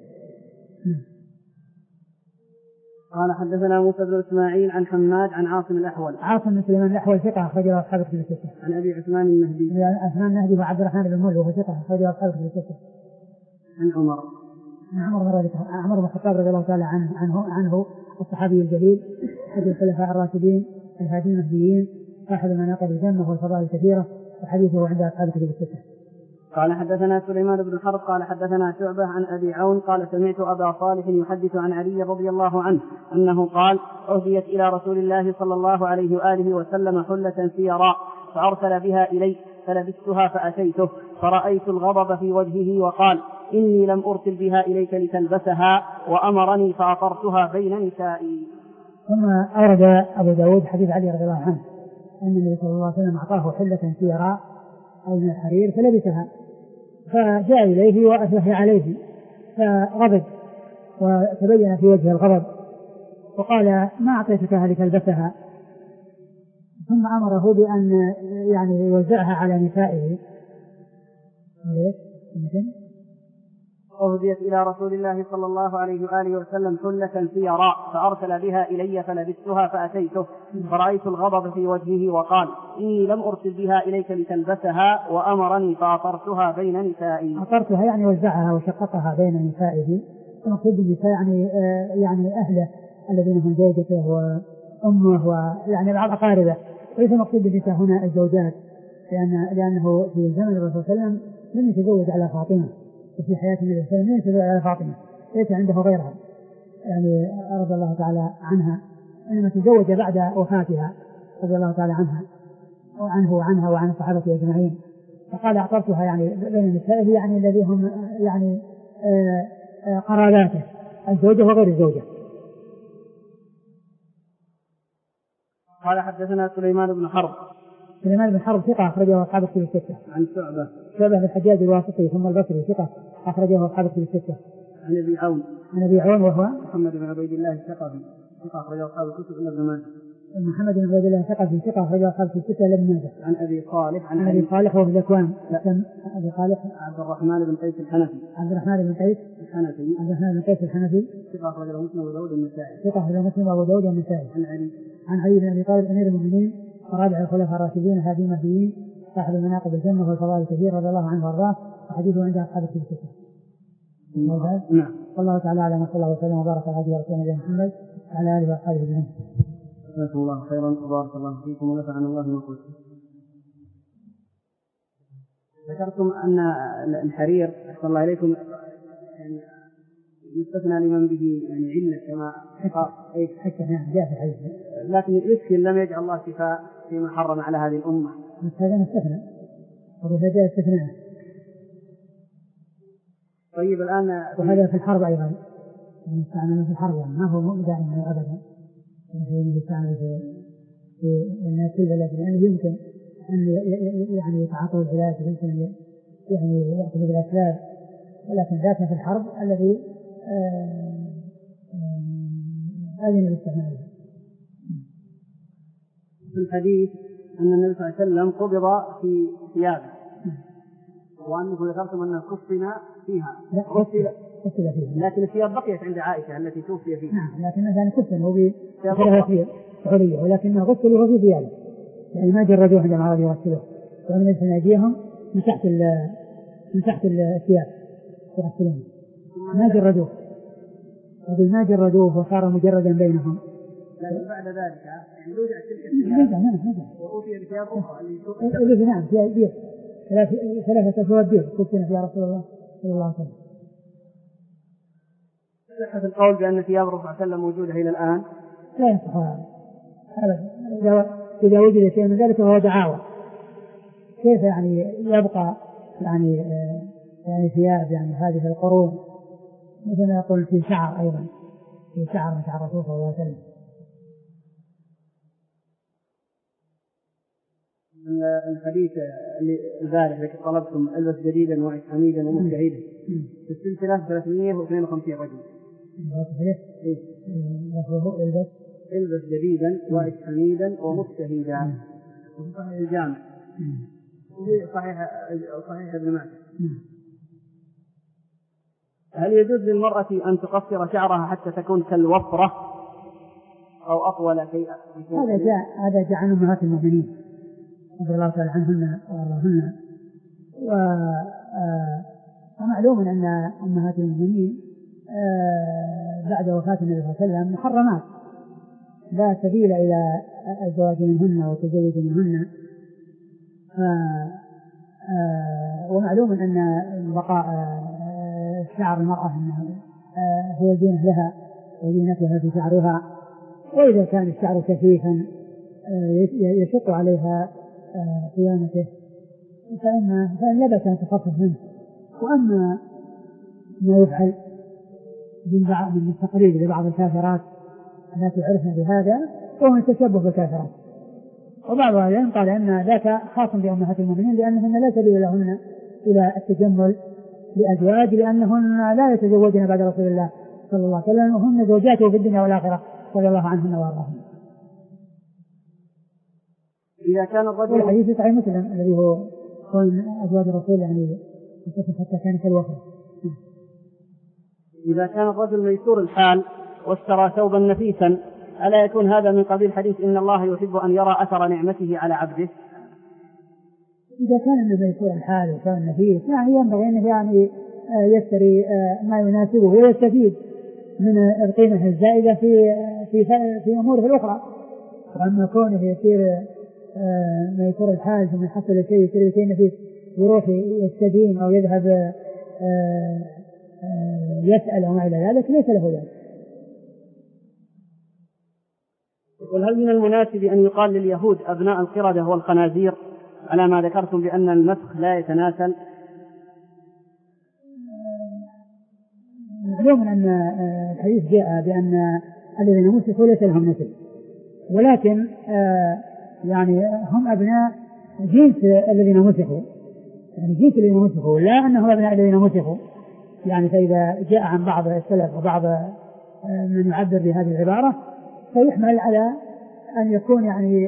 قال حدثنا موسى بن إسماعيل عن حماد عن عاصم الأحول. عاصم بن سليمان الأحول ثقة أخرجه أصحاب الكتب الستة. عن أبي عثمان النهدي. عثمان النهدي وعبد الرحمن بن مول وهو ثقة أخرجه أصحاب الكتب الستة. عن عمر. عن عمر عمر بن الخطاب رضي الله تعالى عنه عنه عنه الصحابي الجليل أحد الخلفاء الراشدين الهادي المهديين صاحب المناقب الجنة والفضائل الكثيرة وحديثه عند أصحاب الكتب الستة. قال حدثنا سليمان بن حرب قال حدثنا شعبة عن أبي عون قال سمعت أبا صالح يحدث عن علي رضي الله عنه أنه قال أهديت إلى رسول الله صلى الله عليه وآله وسلم حلة سيراء فأرسل بها إلي فلبستها فأتيته فرأيت الغضب في وجهه وقال إني لم أرسل بها إليك لتلبسها وأمرني فأطرتها بين نسائي. ثم أورد أبو داود حديث علي رضي الله عنه أن النبي صلى الله عليه وسلم أعطاه حلة سيراء أو من الحرير فلبسها فجاء إليه وأسلح عليه فغضب وتبين في وجه الغضب وقال ما أعطيتكها لتلبسها، ثم أمره بأن يعني يوزعها على نسائه. أهديت إلى رسول الله صلى الله عليه وآله وسلم حلة سيراء فأرسل بها إلي فلبستها فأتيته فرأيت الغضب في وجهه وقال إني لم أرسل بها إليك لتلبسها وأمرني فأطرتها بين نسائي. أطرتها يعني وزعها وشققها بين نسائه، ونقصد بالنساء يعني آه يعني أهله الذين هم زوجته وأمه ويعني بعض أقاربه، وليس مقصود بالنساء هنا الزوجات، لأن لأنه في زمن الرسول صلى الله عليه وسلم لم يتزوج على فاطمة، وفي حياة النبي صلى الله عليه وسلم لم يتزوج على فاطمة، ليس عنده غيرها يعني رضي الله تعالى عنها، إنما تزوج بعد وفاتها رضي الله تعالى عنها وعنه وعنها وعن الصحابة أجمعين. فقال أعطرتها يعني بين نسائه يعني الذي هم يعني آآ آآ قراباته الزوجة وغير الزوجة. قال حدثنا سليمان بن حرب. سليمان بن حرب ثقة أخرجه أصحاب الكتب الستة. عن شعبة. شعبة بن الحجاج الواسطي ثم البصري ثقة أخرجه أصحاب الكتب الستة. عن أبي عون. عن أبي عون وهو محمد بن عبيد الله الثقفي ثقة أخرجه أصحاب الكتب إلا ابن ماجه. محمد بن عبيد الله الثقفي ثقة أخرجه أصحاب الكتب الستة إلا ابن ماجه. عن أبي صالح. عن أبي صالح وهو ذكوان. أبي صالح عبد الرحمن بن قيس الحنفي. عبد الرحمن بن قيس الحنفي. عبد الرحمن بن قيس الحنفي ثقة أخرجه مسلم وأبو داود النسائي. ثقة أخرجه مسلم وأبو داود النسائي. عن علي. عن علي بن أبي طالب أمير المؤمنين ورابع الخلفاء الراشدين هادي المهديين صاحب المناقب الجنة والفضائل الكثير رضي الله عنه وارضاه وحديثه عند أصحاب الكتب الستة. نعم. والله تعالى على ما صلى الله وسلم وبارك على هدي رسولنا محمد وعلى آله وأصحابه أجمعين. جزاكم الله خيرا وبارك الله فيكم ونفعنا الله بما قلتم. ذكرتم أن الحرير أحسن الله إليكم يعني يستثنى لمن به يعني علة كما أي حتى نعم جاء في الحديث، لكن يمكن لم يجعل الله شفاء فيما حرم على هذه الأمة. هذا مستثنى وهذا جاء استثناء. طيب الآن وهذا في الحرب أيضا يستعمل في الحرب يعني ما هو دائما أبدا يستعمل في في الناس في البلد، لأنه يعني يمكن أن يعني يتعاطوا العلاج يمكن يعني يأخذ بالأسباب، ولكن ذاك في الحرب الذي أذن باستعماله. في الحديث أن النبي صلى الله عليه وسلم قبض في ثيابه وأنكم ذكرتم أنه كفن فيها. لا كفن فيها، لكن الثياب بقيت عند عائشة التي توفي فيها. نعم، لكنه كان كفن هو بثلاث حرية، ولكنه غسلوا في ثيابه، يعني ما جردوه عندما أرادوا يغسلوه، ومن يدخل أيديهم من تحت من تحت الثياب يغسلونه، ما جردوه، وقل ما جردوه وصار مجردا بينهم. لكن بعد ذلك يعني رجع تلك الثياب وأوتي بثياب أخرى اللي نعم فيها بيض، ثلاثة أثواب بيض كفن فيها رسول الله صلى الله عليه وسلم. صحة القول بأن ثياب الرسول صلى الله عليه وسلم موجودة إلى الآن لا يصح هذا، إذا وجد شيء من ذلك فهو دعاوى. كيف يعني يبقى يعني يعني ثياب يعني هذه القرون، مثل ما يقول في شعر، أيضا في شعر من شعر الرسول صلى الله عليه وسلم. الحديث البارح الذي طلبتم البس جديدا وعش حميدا ومجتهدا في السلسلة ثلاثمائة واثنين وخمسين رجل. البس البس جديدا وعش حميدا ومجتهدا، وفي صحيح الجامع وفي صحيح صحيح ابن ماجه. هل يجوز للمرأة أن تقصر شعرها حتى تكون كالوفرة أو أطول شيئا؟ هذا جاء هذا جاء عن أمهات المؤمنين رضي الله تعالى عنهن وأرضاهن. ومعلوم أن أمهات المؤمنين بعد وفاة النبي صلى الله عليه وسلم محرمات، لا سبيل إلى الزواج منهن والتزوج منهن. ومعلوم أن بقاء شعر المرأة هو زينة لها وزينتها في شعرها، وإذا كان الشعر كثيفا يشق عليها صيانته فإن فإن لا بأس أن تخفف منه. وأما ما يفعل من التقليد لبعض الكافرات التي عرفنا بهذا وهو التشبه بالكافرات، وبعض العلماء قال أن ذاك خاص بأمهات المؤمنين لأنهن لا سبيل لهن إلى التجمل لأزواج، لأنهن لا يتزوجن بعد رسول الله صلى الله عليه وسلم، وهن زوجاته في الدنيا والآخرة رضي الله عنهن وأرضاهن. إذا كان الرجل الحديث في صحيح مسلم الذي هو كون أزواج الرسول يعني حتى كان كالوفر. إذا كان الرجل ميسور الحال واشترى ثوبا نفيسا ألا يكون هذا من قبيل حديث إن الله يحب أن يرى أثر نعمته على عبده؟ إذا كان من ميسور الحال وكان نفيس يعني ينبغي أنه يعني يشتري ما يناسبه ويستفيد من القيمة الزائدة في في في أموره الأخرى. وأما كونه يصير ميسور الحال ثم يحصل شيء يصير شيء نفيس يروح يستدين أو يذهب يسأل وما إلى ذلك ليس له ذلك. يقول هل من المناسب أن يقال لليهود أبناء القردة والخنازير على ما ذكرتم بأن المسخ لا يتناسل؟ معلوم أن الحديث جاء بأن الذين مسخوا ليس لهم نسل، ولكن يعني هم أبناء جنس الذين مسخوا، يعني جنس الذين مسخوا لا أنهم أبناء الذين مسخوا. يعني فإذا جاء عن بعض السلف وبعض من يعبر بهذه العبارة فيحمل على أن يكون يعني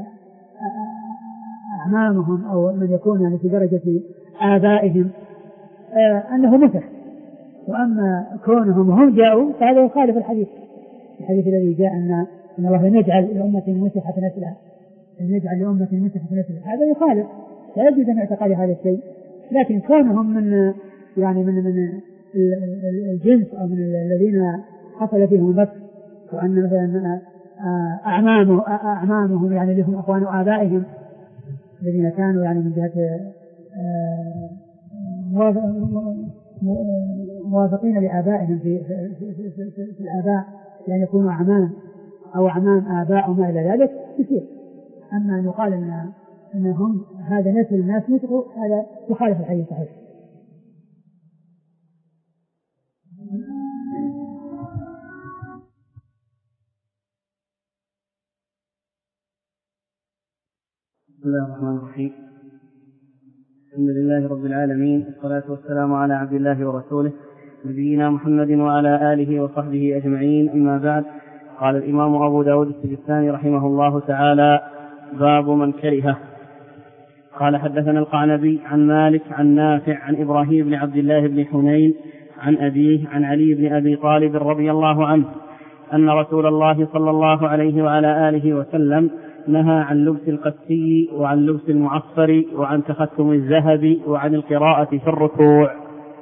أعمامهم أو من يكون يعني في درجة آبائهم أنه مسخ. وأما كونهم هم جاءوا فهذا يخالف الحديث الحديث الذي جاء أن أن الله نجعل لأمة مسخة نسلها نجعل لأمة مسخة نسلها، هذا يخالف، لا يجوز أن يعتقد هذا الشيء. لكن كونهم من يعني من من الجنس أو من الذين حصل فيهم المسخ، وأن مثلا أعمامه أعمامهم يعني لهم أخوان آبائهم الذين كانوا يعني من جهة موافقين لآبائهم في, في, في, في, في الآباء لأن يكونوا أعمام أو أعمام آباء وما إلى ذلك كثير. أما أن يقال أن أنهم هذا نسل الناس مسخوا هذا يخالف الحديث الصحيح. بسم الله الرحمن الرحيم. الحمد لله رب العالمين، والصلاة والسلام على عبد الله ورسوله نبينا محمد وعلى آله وصحبه أجمعين. أما بعد، قال الإمام أبو داود السجستاني رحمه الله تعالى: باب من كرهه. قال حدثنا القعنبي عن مالك عن نافع عن إبراهيم بن عبد الله بن حنين عن أبيه عن علي بن أبي طالب رضي الله عنه أن رسول الله صلى الله عليه وعلى آله وسلم نهى عن لبس القسي وعن لبس المعصر وعن تختم الذهب وعن القراءة في الركوع.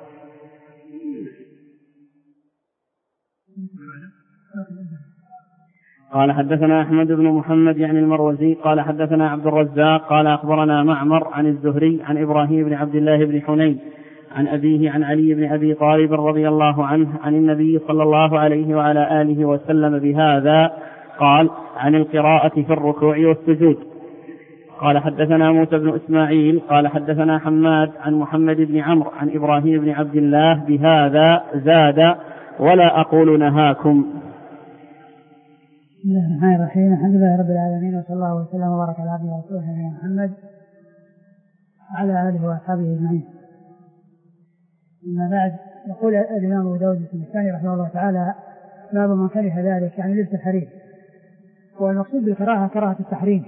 قال حدثنا أحمد بن محمد يعني المروزي قال حدثنا عبد الرزاق قال أخبرنا معمر عن الزهري عن إبراهيم بن عبد الله بن حنين عن أبيه عن علي بن أبي طالب رضي الله عنه عن النبي صلى الله عليه وعلى آله وسلم بهذا قال عن القراءة في الركوع والسجود. قال حدثنا موسى بن إسماعيل قال حدثنا حماد عن محمد بن عمرو عن إبراهيم بن عبد الله بهذا زاد ولا أقول نهاكم. بسم الله الرحمن الرحيم. الحمد لله رب العالمين وصلى الله وسلم وبارك على عبده ورسوله نبينا محمد وعلى آله وأصحابه أجمعين. أما بعد، يقول الإمام أبو داود السجستاني رحمه الله تعالى باب من كره ذلك يعني لبس الحرير، والمقصود بالكراهة كراهة التحريم.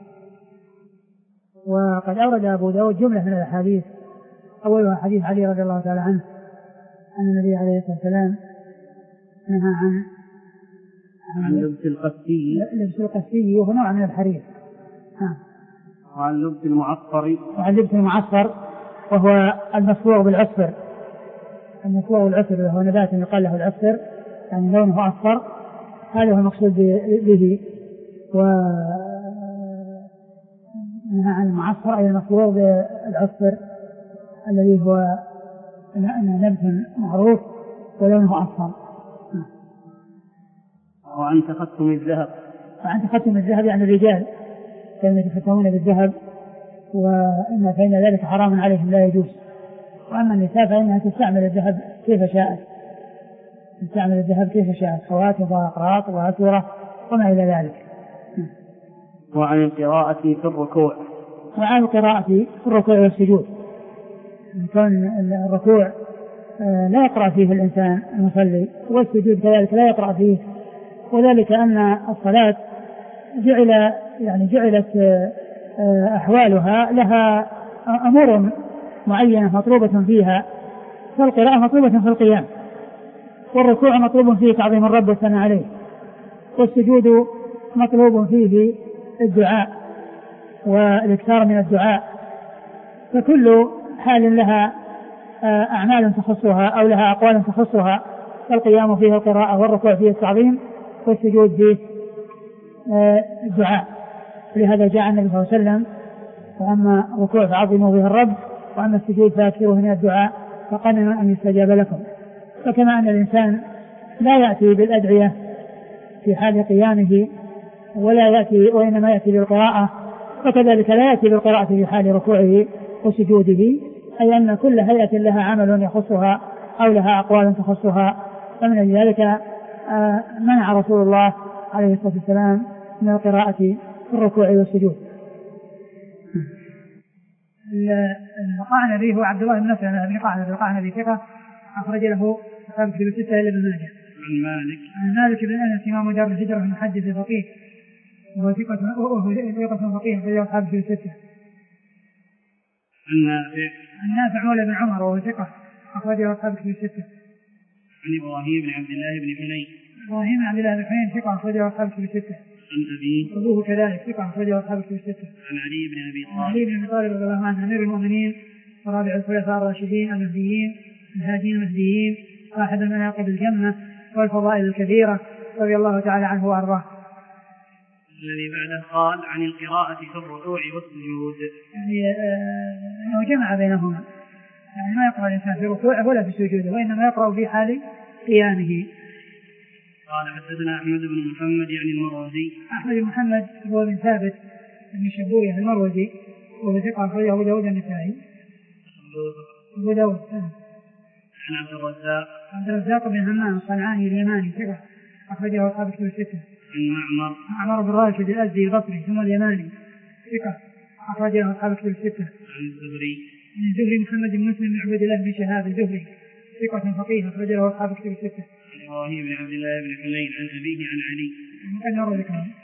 وقد أورد أبو داود جملة من الأحاديث، أولها حديث علي رضي الله تعالى عنه أن النبي عليه الصلاة والسلام نهى عن عن لبس القسي لبس القسي وهو نوع من الحرير، وعن لبس المعصر وعن لبس المعصر وهو المصبوغ بالعصفر. المصبوغ بالعصفر وهو نبات يقال له العصفر، يعني لونه أصفر، هذا هو المقصود به. ونهى عن المعصر أي المصبوغ بالعصفر الذي هو نبت معروف ولونه أصفر. وعن تختم الذهب وعن تختم الذهب يعني الرجال كانوا يتختمون بالذهب، وإن فإن ذلك حرام عليهم لا يجوز. وأما النساء فإنها تستعمل الذهب كيف شاءت، تستعمل الذهب كيف شاءت، خواتم وأقراط وأسورة وما إلى ذلك. وعن القراءة في الركوع وعن القراءة في الركوع والسجود، كون الركوع لا يقرأ فيه الإنسان المصلي، والسجود كذلك لا يقرأ فيه، وذلك أن الصلاة جعل يعني جعلت أحوالها لها أمور معينة مطلوبة فيها، فالقراءة مطلوبة في القيام، والركوع مطلوب فيه تعظيم الرب والثناء عليه، والسجود مطلوب فيه الدعاء والإكثار من الدعاء. فكل حال لها أعمال تخصها أو لها أقوال تخصها، فالقيام فيه القراءة، والركوع فيه التعظيم، والسجود فيه الدعاء. لهذا جاء النبي صلى الله عليه وسلم: وأما الركوع فعظموا به الرب، وأما السجود فأكثروا من الدعاء فقنما أن يستجاب لكم. فكما أن الإنسان لا يأتي بالأدعية في حال قيامه ولا يأتي وإنما يأتي بالقراءة، فكذلك لا يأتي بالقراءة في حال ركوعه وسجوده، أي أن كل هيئة لها عمل يخصها أو لها أقوال تخصها. فمن ذلك منع رسول الله عليه الصلاة والسلام من القراءة في الركوع والسجود. القعنبي هو عبد الله بن مسلمة بن قعنبي القعنبي ثقة، أخرج له أصحاب الكتب الستة إلا ابن ماجه. عن مالك عن مالك بن أنس إمام دار الهجرة المحدث الفقيه، وهو ثقة ثقة فقيه أخرج له أصحاب الكتب الستة. عن نافع عن نافع مولى بن عمر وهو ثقة أخرج له أصحاب الكتب الستة. عن إبراهيم بن عبد الله بن حنين إبراهيم بن عبد الله بن حنين ثقة أخرج له أصحاب الكتب الستة. عن أبيه أبوه كذلك ثقة أخرج له أصحاب الكتب الستة. عن علي بن أبي طالب علي بن أبي طالب رضي الله عنه أمير المؤمنين ورابع الخلفاء الراشدين المهديين الهادين المهديين، صاحب المناقب الجمة والفضائل الكبيرة، رضي الله تعالى عنه وأرضاه. الذي بعده قال عن القراءة في الركوع والسجود، يعني آه أنه جمع بينهما، يعني ما يقرأ الإنسان في ركوعه ولا في سجوده، وإنما يقرأ في حال قيامه. قال حدثنا أحمد بن محمد يعني المروزي. أحمد بن محمد هو بن ثابت بن شبوية المروزي، وهو ثقة أخرجه أبو داود النسائي. أبو داود. عن عبد الرزاق عبد الرزاق بن همام الصنعاني اليماني ثقة أخرجه أصحاب الكتب الستة. عن معمر معمر بن راشد الأزدي البصري ثم اليماني ثقة أخرجه أصحاب الكتب الستة. عن الزهري عن الزهري محمد بن مسلم بن عبد الله بن شهاب الزهري ثقة فقيه أخرجه أصحاب الكتب الستة. عن إبراهيم بن عبد الله بن حنين عن أبيه عن علي. وقد مر ذكره.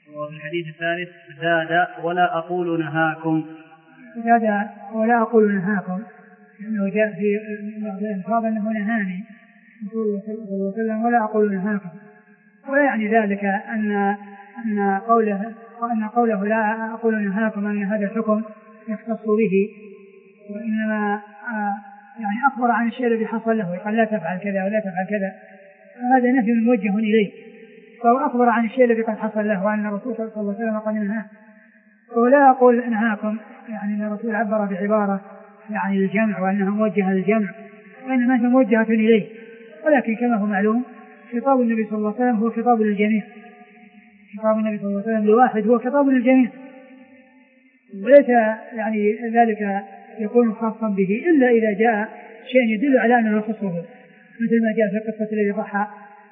وفي الحديث الثالث زاد ولا أقول نهاكم. زاد ولا أقول نهاكم لأنه جاء في بعض الألفاظ أنه نهاني رسول الله صلى الله عليه وسلم ولا أقول نهاكم، ولا يعني ذلك أن أن قوله وأن قوله لا أقول نهاكم أن هذا الحكم يختص به، وإنما يعني أخبر عن الشيء الذي حصل له، قال لا تفعل كذا ولا تفعل كذا، هذا نهي موجه إليه، فهو أخبر عن الشيء الذي قد حصل له وأن الرسول صلى الله عليه وسلم قد نهاه. ولا أقول نهاكم يعني أن الرسول عبر بعبارة يعني الجمع وأنها موجهة للجمع، وإنما هي موجهة إليه، ولكن كما هو معلوم خطاب النبي صلى الله عليه وسلم هو خطاب للجميع، خطاب النبي صلى الله عليه وسلم لواحد هو خطاب للجميع، وليس يعني ذلك يكون خاصا به إلا إذا جاء شيء يدل على أنه يخصه، مثل ما جاء في القصة الذي ضحى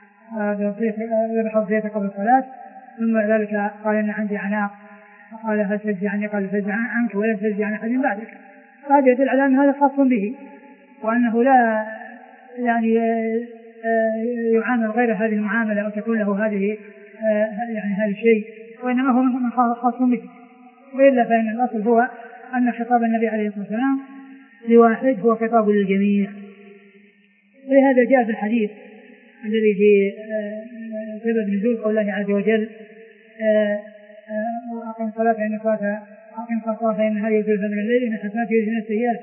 ذبح الضيف قبل الصلاة ثم ذلك قال إن عندي عناق، فقال هل تجزي عني؟ قال تجزي عنك ولا تجزي عن أحد بعدك. هذا يدل على أن هذا خاص به، وأنه لا يعني يعامل غير هذه المعاملة أو تكون له هذه يعني هذا الشيء، وإنما هو من خاص به. وإلا فإن الأصل هو أن خطاب النبي عليه الصلاة والسلام لواحد هو خطاب للجميع. ولهذا جاء في الحديث الذي في سبب نزول قول الله عز وجل أقم الصلاة فإن الصلاة أقم الصلاة فإنها يزلفها من الليل إن حسنات يزلفن السيئات.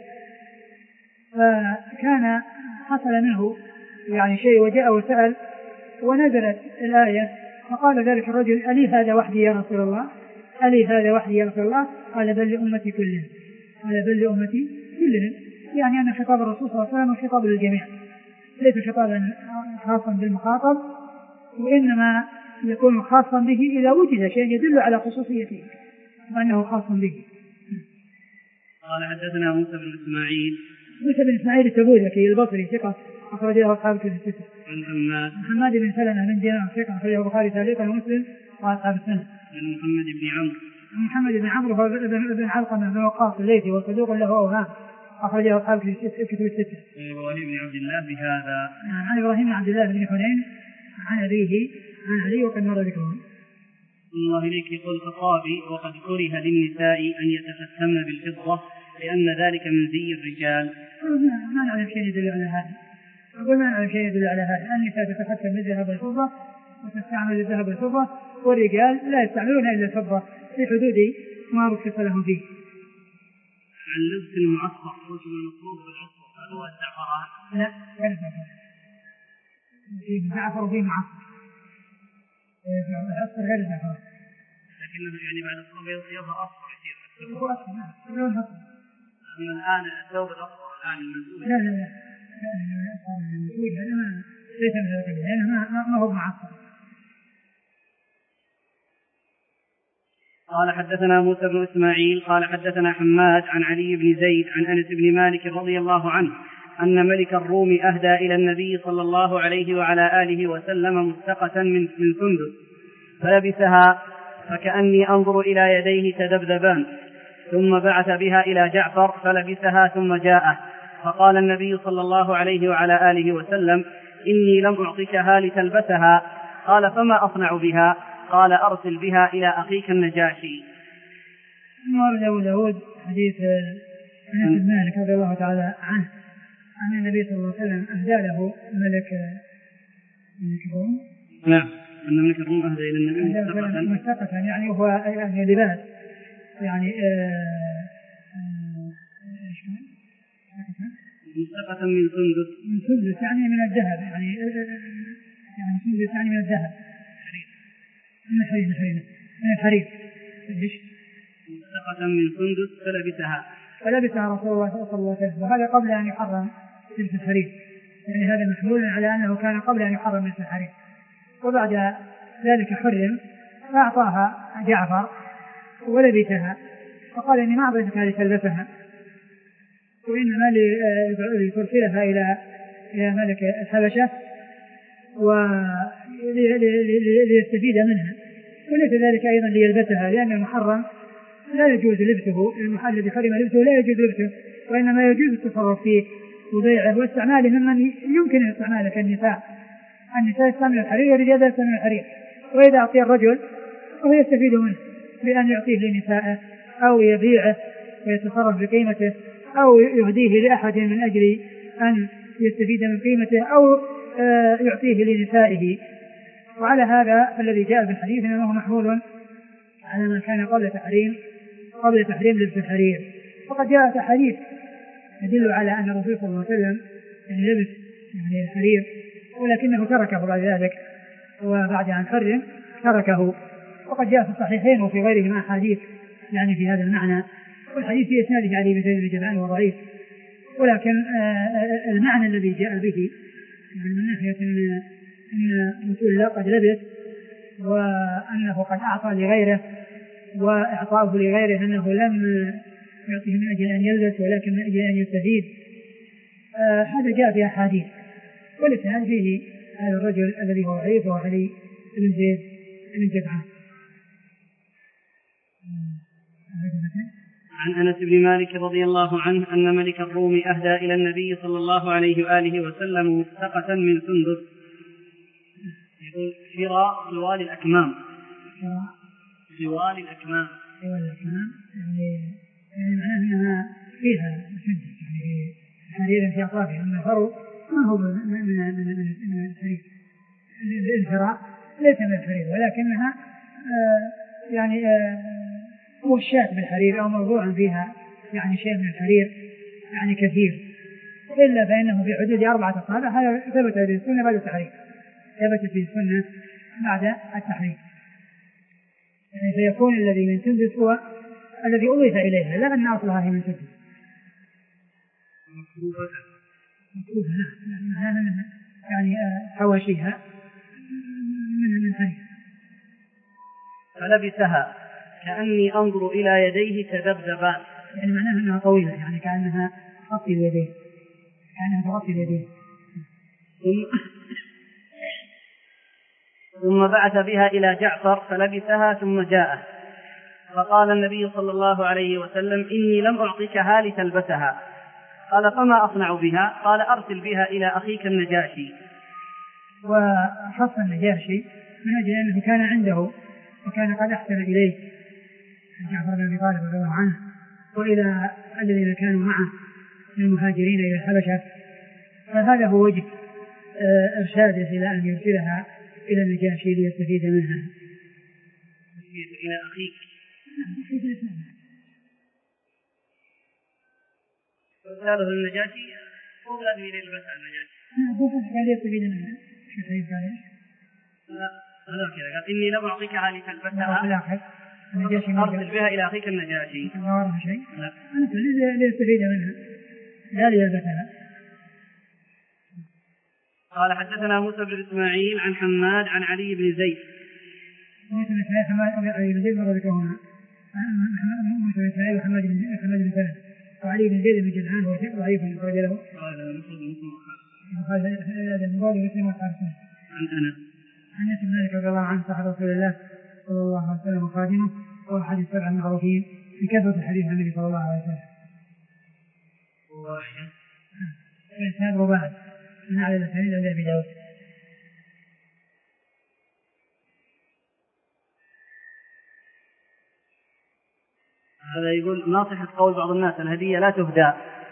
فكان حصل منه يعني شيء وجاء وسأل ونزلت الآية فقال ذلك الرجل ألي هذا وحدي يا رسول الله؟ ألي هذا وحدي يا رسول الله؟ قال بل لأمتي كلهم، قال بل لأمتي كلهم، يعني أن خطاب الرسول صلى الله عليه وسلم خطاب للجميع، ليس خطابا خاصا بالمخاطب، وإنما يكون خاصا به إذا وجد شيء يدل على خصوصيته وأنه خاص به. قال حدثنا موسى بن إسماعيل موسى بن إسماعيل التبوذكي البصري ثقة أخرج له أصحاب الكتب الستة. عن حماد محمد بن سلمة بن دينار ثقة أخرجه البخاري تعليقا ومسلم وأصحاب السنة. عن محمد بن عمرو محمد بن عمرو هو ابن علقمة بن وقاص الليثي وصدوق له أوهام أخرجه أصحاب الكتب الستة. إبراهيم بن عبد الله بهذا عن إبراهيم بن عبد الله بن حنين عن أبيه عن علي وقد مر ذكره. الله إليك يقول الخطابي وقد كره للنساء أن يتختمن بالفضة لأن ذلك من زي الرجال. ما نعلم شيء يدل على هذا، أقول ما نعلم شيء يدل على هذا، النساء تتختم بالذهب والفضة وتستعمل الذهب والفضة، والرجال لا يستعملون إلا الفضة في حدود ما رخص لهم فيه. عن لبس المعصر رجل المطلوب بالعصر هل هو الزعفران؟ لا غير الزعفران، فيه زعفر وفيه معصر، العصر غير الزعفران، لكنه يعني بعد الصوم يظهر أصفر يصير هو أصفر نعم لون أصفر. أما الآن الثوب الأصفر الآن المنسوج لا لا لا الأصفر المنسوج هذا ما ليس من هذا لأنه ما ما هو معصر. قال حدثنا موسى بن إسماعيل قال حدثنا حماد عن علي بن زيد عن أنس بن مالك رضي الله عنه أن ملك الروم أهدى إلى النبي صلى الله عليه وعلى آله وسلم مستقة من سندس فلبسها فكأني أنظر إلى يديه تذبذبان، ثم بعث بها إلى جعفر فلبسها ثم جاءه فقال النبي صلى الله عليه وعلى آله وسلم إني لم أعطكها لتلبسها. قال فما أصنع بها؟ قال أرسل بها إلى أخيك النجاشي. ورد أبو داود حديث أنس بن مالك رضي الله تعالى عنه أن النبي صلى الله عليه وسلم أهدى له ملك ملك الروم. نعم أن ملك الروم أهدى إلى النبي مستقة مستقة يعني هو يعني لباس يعني مستقة من سندس من سندس يعني من الذهب يعني يعني سندس يعني من الذهب من الحرير الحرير من الحرير مستقة من سندس فلبسها فلبسها رسول الله صلى الله عليه وسلم، وهذا قبل أن يحرم لبس الحرير، يعني هذا محمول على أنه كان قبل أن يحرم لبس الحرير، وبعد ذلك حرم فأعطاها جعفر ولبسها فقال إني ما أعطيتها لتلبسها وإنما لترسلها إلى إلى ملك الحبشة وليستفيد منها، وليس ذلك أيضا ليلبسها لأن المحرم لا يجوز لبسه، المحل الذي حرم لبسه لا يجوز لبسه، وإنما يجوز التصرف فيه وبيعه واستعماله ممن يمكن استعماله كالنساء. النساء يستعمل الحرير والرجال يستعمل الحرير، وإذا أعطي الرجل وهو يستفيد منه بأن يعطيه لنسائه أو يبيعه ويتصرف بقيمته أو يهديه لأحد من أجل أن يستفيد من قيمته أو يعطيه لنسائه. وعلى هذا الذي جاء في الحديث أنه محمول على ما كان قبل تحريم قبل تحريم لبس الحرير. وقد جاءت أحاديث يدل على أن الرسول صلى الله عليه وسلم يعني لبس يعني الحرير ولكنه تركه بعد ذلك وبعد أن حرم تركه. وقد جاء في الصحيحين وفي غيرهما أحاديث يعني في هذا المعنى، والحديث في إسناده علي بن زيد بن جدعان وضعيف، ولكن المعنى الذي جاء به يعني من ناحية أن رسول الله قد لبس وأنه قد أعطى لغيره وإعطاه لغيره أنه لم يعطيه من أجل أن يلبس ولكن من أجل أن يستفيد، آه هذا جاء في أحاديث. والإسناد فيه هذا الرجل الذي هو ضعيف وهو علي بن زيد بن جدعان. عن أنس بن مالك رضي الله عنه أن ملك الروم أهدى إلى النبي صلى الله عليه وآله وسلم مستقة من سندس، يقول شراء طوال الأكمام طوال الأكمام طوال الأكمام يعني يعني معناه أنها فيها سندس يعني حرير في أطرافها، أما الفرو ما هو من من من من الحرير، الانفراء ليس من الحرير ولكنها آه يعني آه موشاة بالحرير أو موضوعا فيها يعني شيء من الحرير يعني كثير، إلا فإنه في حدود أربعة أصابع. هذا ثبت في السنة بعد التحريم ثبت في السنة بعد التحريم يعني فيكون الذي من سندس هو الذي أضيف إليها لا أن أصلها هي من سندس مكروهة مكروهة يعني حواشيها من من حرير. فلبسها كأني أنظر إلى يديه تذبذبان، يعني معناها أنها طويلة يعني كأنها تغطي اليدين كأنها تغطي اليدين. ثم ثم بعث بها إلى جعفر فلبسها ثم جاءه فقال النبي صلى الله عليه وسلم إني لم أعطيكها لتلبسها. قال فما أصنع بها؟ قال أرسل بها إلى أخيك النجاشي. وخص النجاشي من أجل أنه كان عنده وكان قد أحسن إليه جعفر بن أبي طالب رضي الله عنه وإلى الذين كانوا معه من المهاجرين إلى الحبشة، فهذا هو وجه إرشاده إلى أن يرسلها إلى النجاشي ليستفيد منها. إلى أخيك فسأله النجاشي هو الذي يلبسها النجاشي قال يستفيد منها. شو سيد قال لا هذا كذا قال إني لم أعطيكها لتلبسها النجاشي أرسل بها إلى أخيك النجاشي. ما ورها شيء لا ليستفيد منها لا ليلبسها. قال حدثنا موسى بن إسماعيل عن حماد عن علي بن زيد. موسى بن إسماعيل حماد علي بن زيد مرة ذكرهما موسى بن إسماعيل وحماد بن حماد بن سلمة وعلي بن زيد بن جدعان هو شيخ ضعيف أخرج له قال مسلم هذا هذا المراد مسلم وحارث. عن أنس عن أنس بن مالك رضي الله عنه صاحب رسول الله صلى الله عليه وسلم وخادمه وهو أحد السبع المعروفين بكثرة الحديث عن النبي صلى الله عليه وسلم. الإسناد رباعي من أعلى الأسانيد عند أبي داود. هذا يقول ناصحة قول بعض الناس الهدية لا تهدى.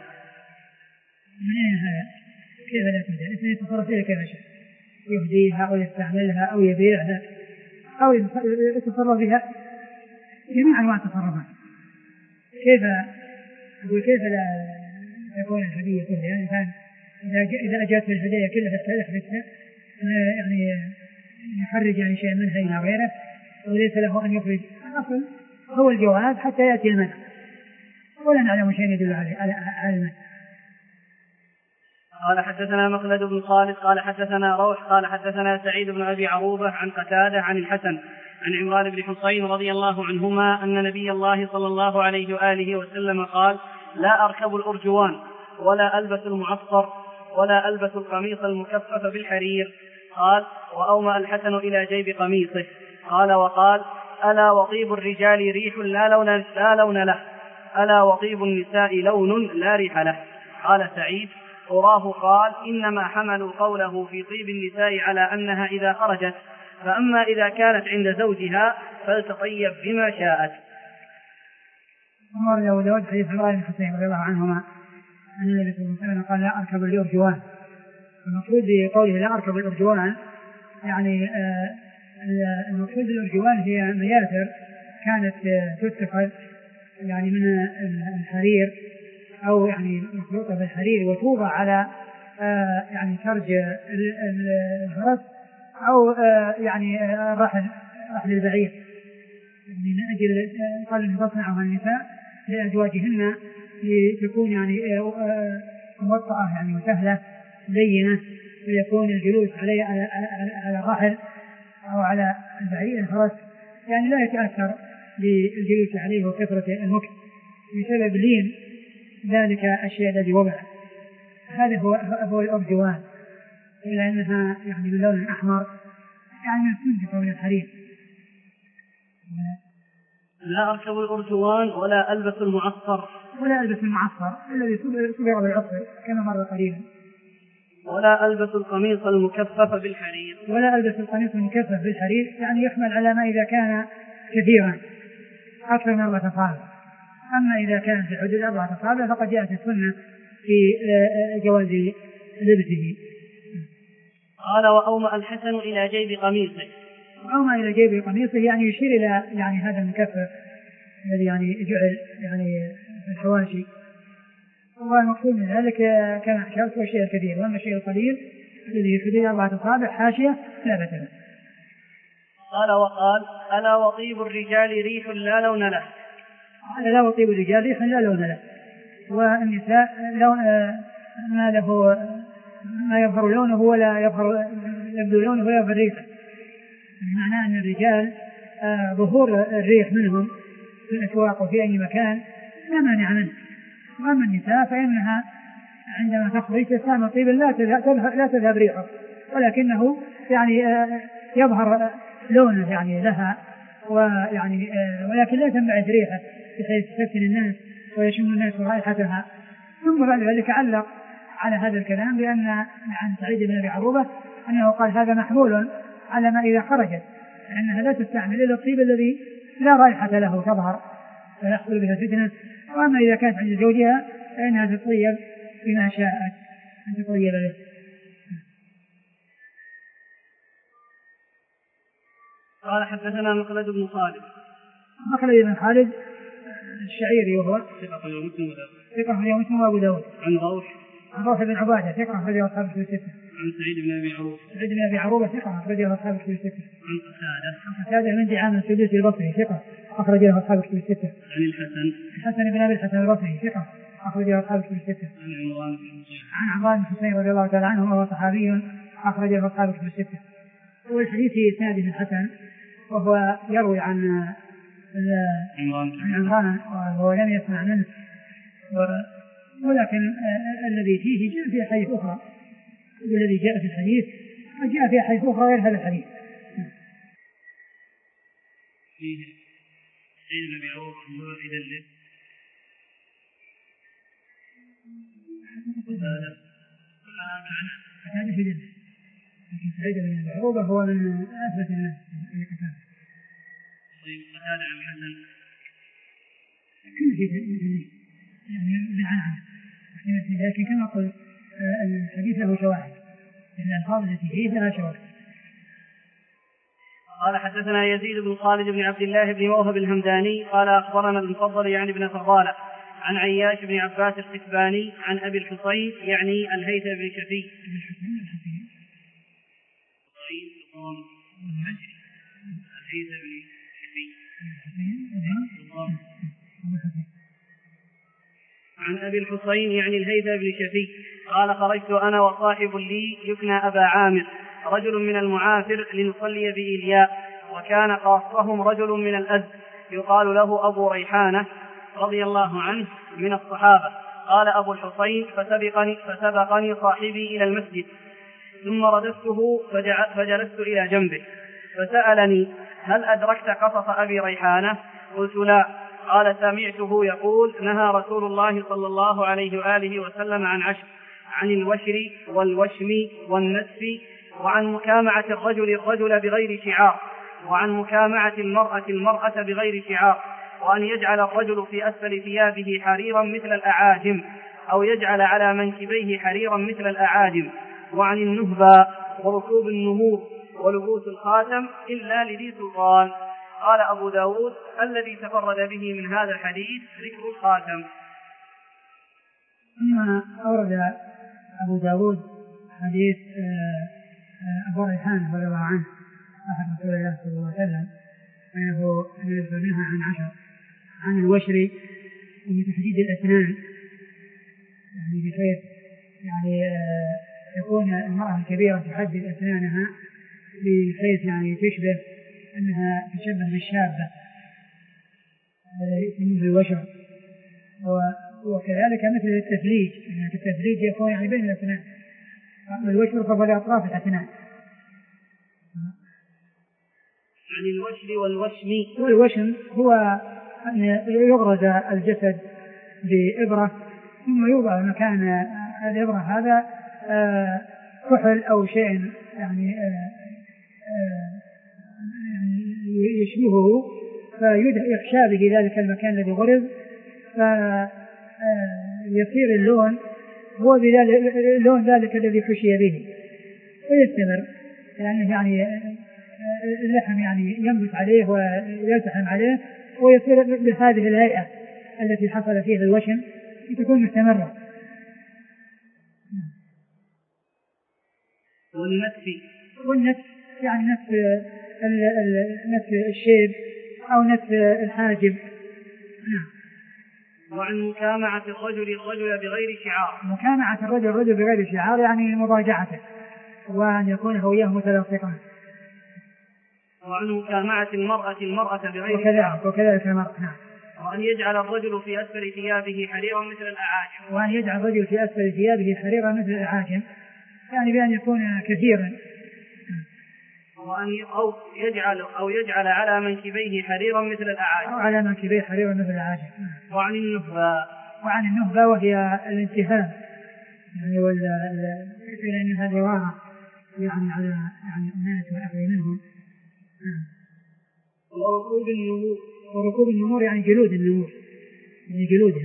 من أين هذا؟ كيف لا تهدى؟ الإنسان يتصرف فيها كيف شاء، يهديها أو يستعملها أو يبيعها أو يتصرف بها جميع أنواع التصرفات. كيف يقول كيف لا تكون الهدية تهدى؟ يعني كان إذا أجت الهدايا كلها تحدثها يعني يخرج يعني شيء منها إلى غيره وليس له أن يخرج. الأصل هو الجواز حتى يأتي المنع ولا نعلم شيء يدل على المنع. قال حدثنا مخلد بن خالد قال حدثنا روح قال حدثنا سعيد بن أبي عروبة عن قتادة عن الحسن عن عمران بن حصين رضي الله عنهما أن نبي الله صلى الله عليه وآله وسلم قال لا أركب الأرجوان ولا ألبس المعصر ولا ألبس القميص المكفف بالحرير. قال وأومأ الحسن إلى جيب قميصه. قال وقال ألا وطيب الرجال ريح لا لون, لا لون له ألا وطيب النساء لون لا ريح له. قال سعيد أراه قال إنما حملوا قوله في طيب النساء على أنها إذا خرجت فأما إذا كانت عند زوجها فلتطيب بما شاءت. عمر أبو داود حديث عمران بن حسين رضي الله عنهما أن النبي صلى الله عليه وسلم قال لا أركب الأرجوان. المقصود بقوله لا أركب الأرجوان يعني آه المقصود بالأرجوان هي مياثر كانت تتخذ يعني من الحرير أو يعني مخلوطة بالحرير وتوضع على آه يعني سرج الفرس أو آه يعني آه رحل رحل البعير يعني من أجل قال أن تصنعها النساء لأزواجهن لتكون يعني آه موطئة يعني وسهلة لينة ويكون الجلوس عليه على, على الرحل أو على البعير الفرس يعني لا يتأثر بالجلوس عليه وكثرة المكث بسبب لين ذلك الشيء الذي وضع. هذا هو هو الأرجوان إلا أنها يعني من لون أحمر يعني من سندس من الحرير. لا أركب الأرجوان ولا ألبس المعصر ولا ألبس المعصر الذي صبغ بالعصر كما مر قريبا. ولا ألبس القميص المكفف بالحرير ولا ألبس القميص المكفف بالحرير يعني يحمل على ما إذا كان كثيرا أكثر من أربعة أصابع. أما إذا كان في حدود أربعة أصابع فقد جاءت السنة في جواز لبسه. قال وأومأ الحسن إلى جيب قميصه. وأومأ إلى جيب قميصه يعني يشير إلى يعني هذا المكفف الذي يعني جعل يعني في الحواشي. والمقصود من ذلك كما أشرت هو الشيء الكثير، وأما الشيء القليل الذي في حدود أربعة أصابع حاشية لا بأس به. قال وقال ألا وطيب الرجال ريح لا لون له. قال لا وطيب الرجال ريح لا لون له. والنساء لون ما له ما يظهر لونه ولا يظهر يبدو لونه ولا يظهر ريحه. معناه أن الرجال ظهور الريح منهم في الأسواق وفي أي مكان لا مانع منه. وأما النساء فإنها عندما تخرج تستعمل طيبا لا تذهب لا تذهب ريحه ولكنه يعني يظهر لونه يعني لها ويعني ولكن لا تنبعث ريحه بحيث تسكن الناس ويشم الناس رائحتها. ثم بعد ذلك علق على هذا الكلام بأن عن سعيد بن أبي عروبة أنه قال هذا محمول على ما إذا خرجت لأنها لا تستعمل إلا الطيب الذي لا رائحة له تظهر فيحصل بها فتنة. وأما إذا كانت عند زوجها فإنها تطيب بما شاءت أن تطيب به. قال حدثنا مخلد بن خالد. مخلد بن خالد الشعيري وهو ثقة أخرجه مسلم ثقة أخرجه مسلم وأبو داود. عن روح عن روح بن عبادة ثقة أخرجه أصحاب الكتب الستة. عن سعيد بن أبي عروبة سعيد بن أبي عروبة ثقة أخرجه أصحاب الكتب الستة. عن قتادة عن قتادة من دعامة السدوسي البصري ثقة أخرجه أصحاب الكتب الستة. عن الحسن الحسن بن أبي الحسن البصري ثقة أخرجه أصحاب الكتب الستة. عن عمران بن حسين عن عمران بن حسين رضي الله تعالى عنه وهو صحابي أخرجه أصحاب الكتب الستة. والحديث في إسناده الحسن وهو يروي عن عمران وهو لم يسمع منه ولكن الذي فيه جاء في حديث أخرى والذي جاء في الحديث جاء في حديث أخرى غير هذا الحديث. فيه سعيد بن أبي عروبة هو يدلل هذا في دليل لكن سعيد بن أبي عروبة هو من أثبت الناس في كتابه. طيب قتادة عن الحسن كل شيء يعني بالعنعنة لكن كما قلت الحديث له شواهد إن الألفاظ التي فيه لها شواهد. قال حدثنا يزيد بن خالد بن عبد الله بن موهب الهمداني قال أخبرنا المفضل يعني بن فضالة عن عياش بن عباس القتباني عن أبي الحصين يعني الهيثم بن شفي. عن أبي الحصين يعني الهيثم بن شفي قال خرجت أنا وصاحب لي يكنى أبا عامر رجل من المعافر لنصلي بإلياء وكان خاصهم رجل من الأزد يقال له أبو ريحانة رضي الله عنه من الصحابة. قال أبو الحصين فسبقني, فسبقني صاحبي إلى المسجد ثم رددته فجلست إلى جنبه فسألني هل أدركت قصص أبي ريحانة؟ قلت لا. قال سمعته يقول نهى رسول الله صلى الله عليه وآله وسلم عن عشر عن الوشر والوشم والنتف وعن مكامعة الرجل الرجل بغير شعار، وعن مكامعة المرأة المرأة بغير شعار، وأن يجعل الرجل في أسفل ثيابه حريرا مثل الأعاجم، أو يجعل على منكبيه حريرا مثل الأعاجم. وعن النهبة وركوب النمور ولبوس الخاتم إلا لذي سلطان. قال أبو داود الذي تفرد به من هذا الحديث ذكر الخاتم. ثم أورد أبو داود حديث أبو ريحان رضي الله عنه أحد رسول الله صلى الله عليه وسلم أنه نهى عن عشر، عن الوشر وتحديد الأسنان، يعني بحيث يعني يكون المرأة الكبيرة تحدد أسنانها بحيث يعني تشبه أنها تشبه بالشابة، يسمونه الوشر. وكذلك مثل التفليج، يعني التفليج يكون يعني بين الأسنان، أما الوشر فهو لأطراف الأسنان. عن الوشر والوشم. والوشم هو أن يغرز الجسد بإبرة ثم يوضع مكان الإبرة هذا كحل أو شيء يعني يشبهه فيحشى به ذلك المكان الذي غرز، فيصير اللون هو بذلك اللون ذلك الذي حشي به ويستمر، يعني يعني اللحم يعني ينبت عليه ويلتحم عليه ويصير بهذه الهيئة التي حصل فيها الوشم تكون مستمرة. والنتف والنتف يعني نتف نتف الشيب أو نتف الحاجب. نعم. وعن مكامعة الرجل الرجل بغير شعار. مكامعة الرجل الرجل بغير شعار يعني مضاجعته وأن يكون هو وياه متلاصقا. وعن مكامعة المرأة المرأة بغير وكذلك شعار. وكذلك المرأة. نعم. وأن يجعل الرجل في أسفل ثيابه حريرا مثل الأعاجم. وأن يجعل الرجل في أسفل ثيابه حريرا مثل الأعاجم يعني بأن يكون كثيرا. وأن أو يجعل أو يجعل على منكبيه حريرا مثل الأعاجم. أو على منكبيه حريرا مثل الأعاجم. وعن النهبة. وعن النهبة وهي الانتهاب يعني ولا لأن هذه وارة يعني على يعني الناس والأخذ منهم. وركوب النمور. وركوب النمور يعني جلود النمور يعني جلودها.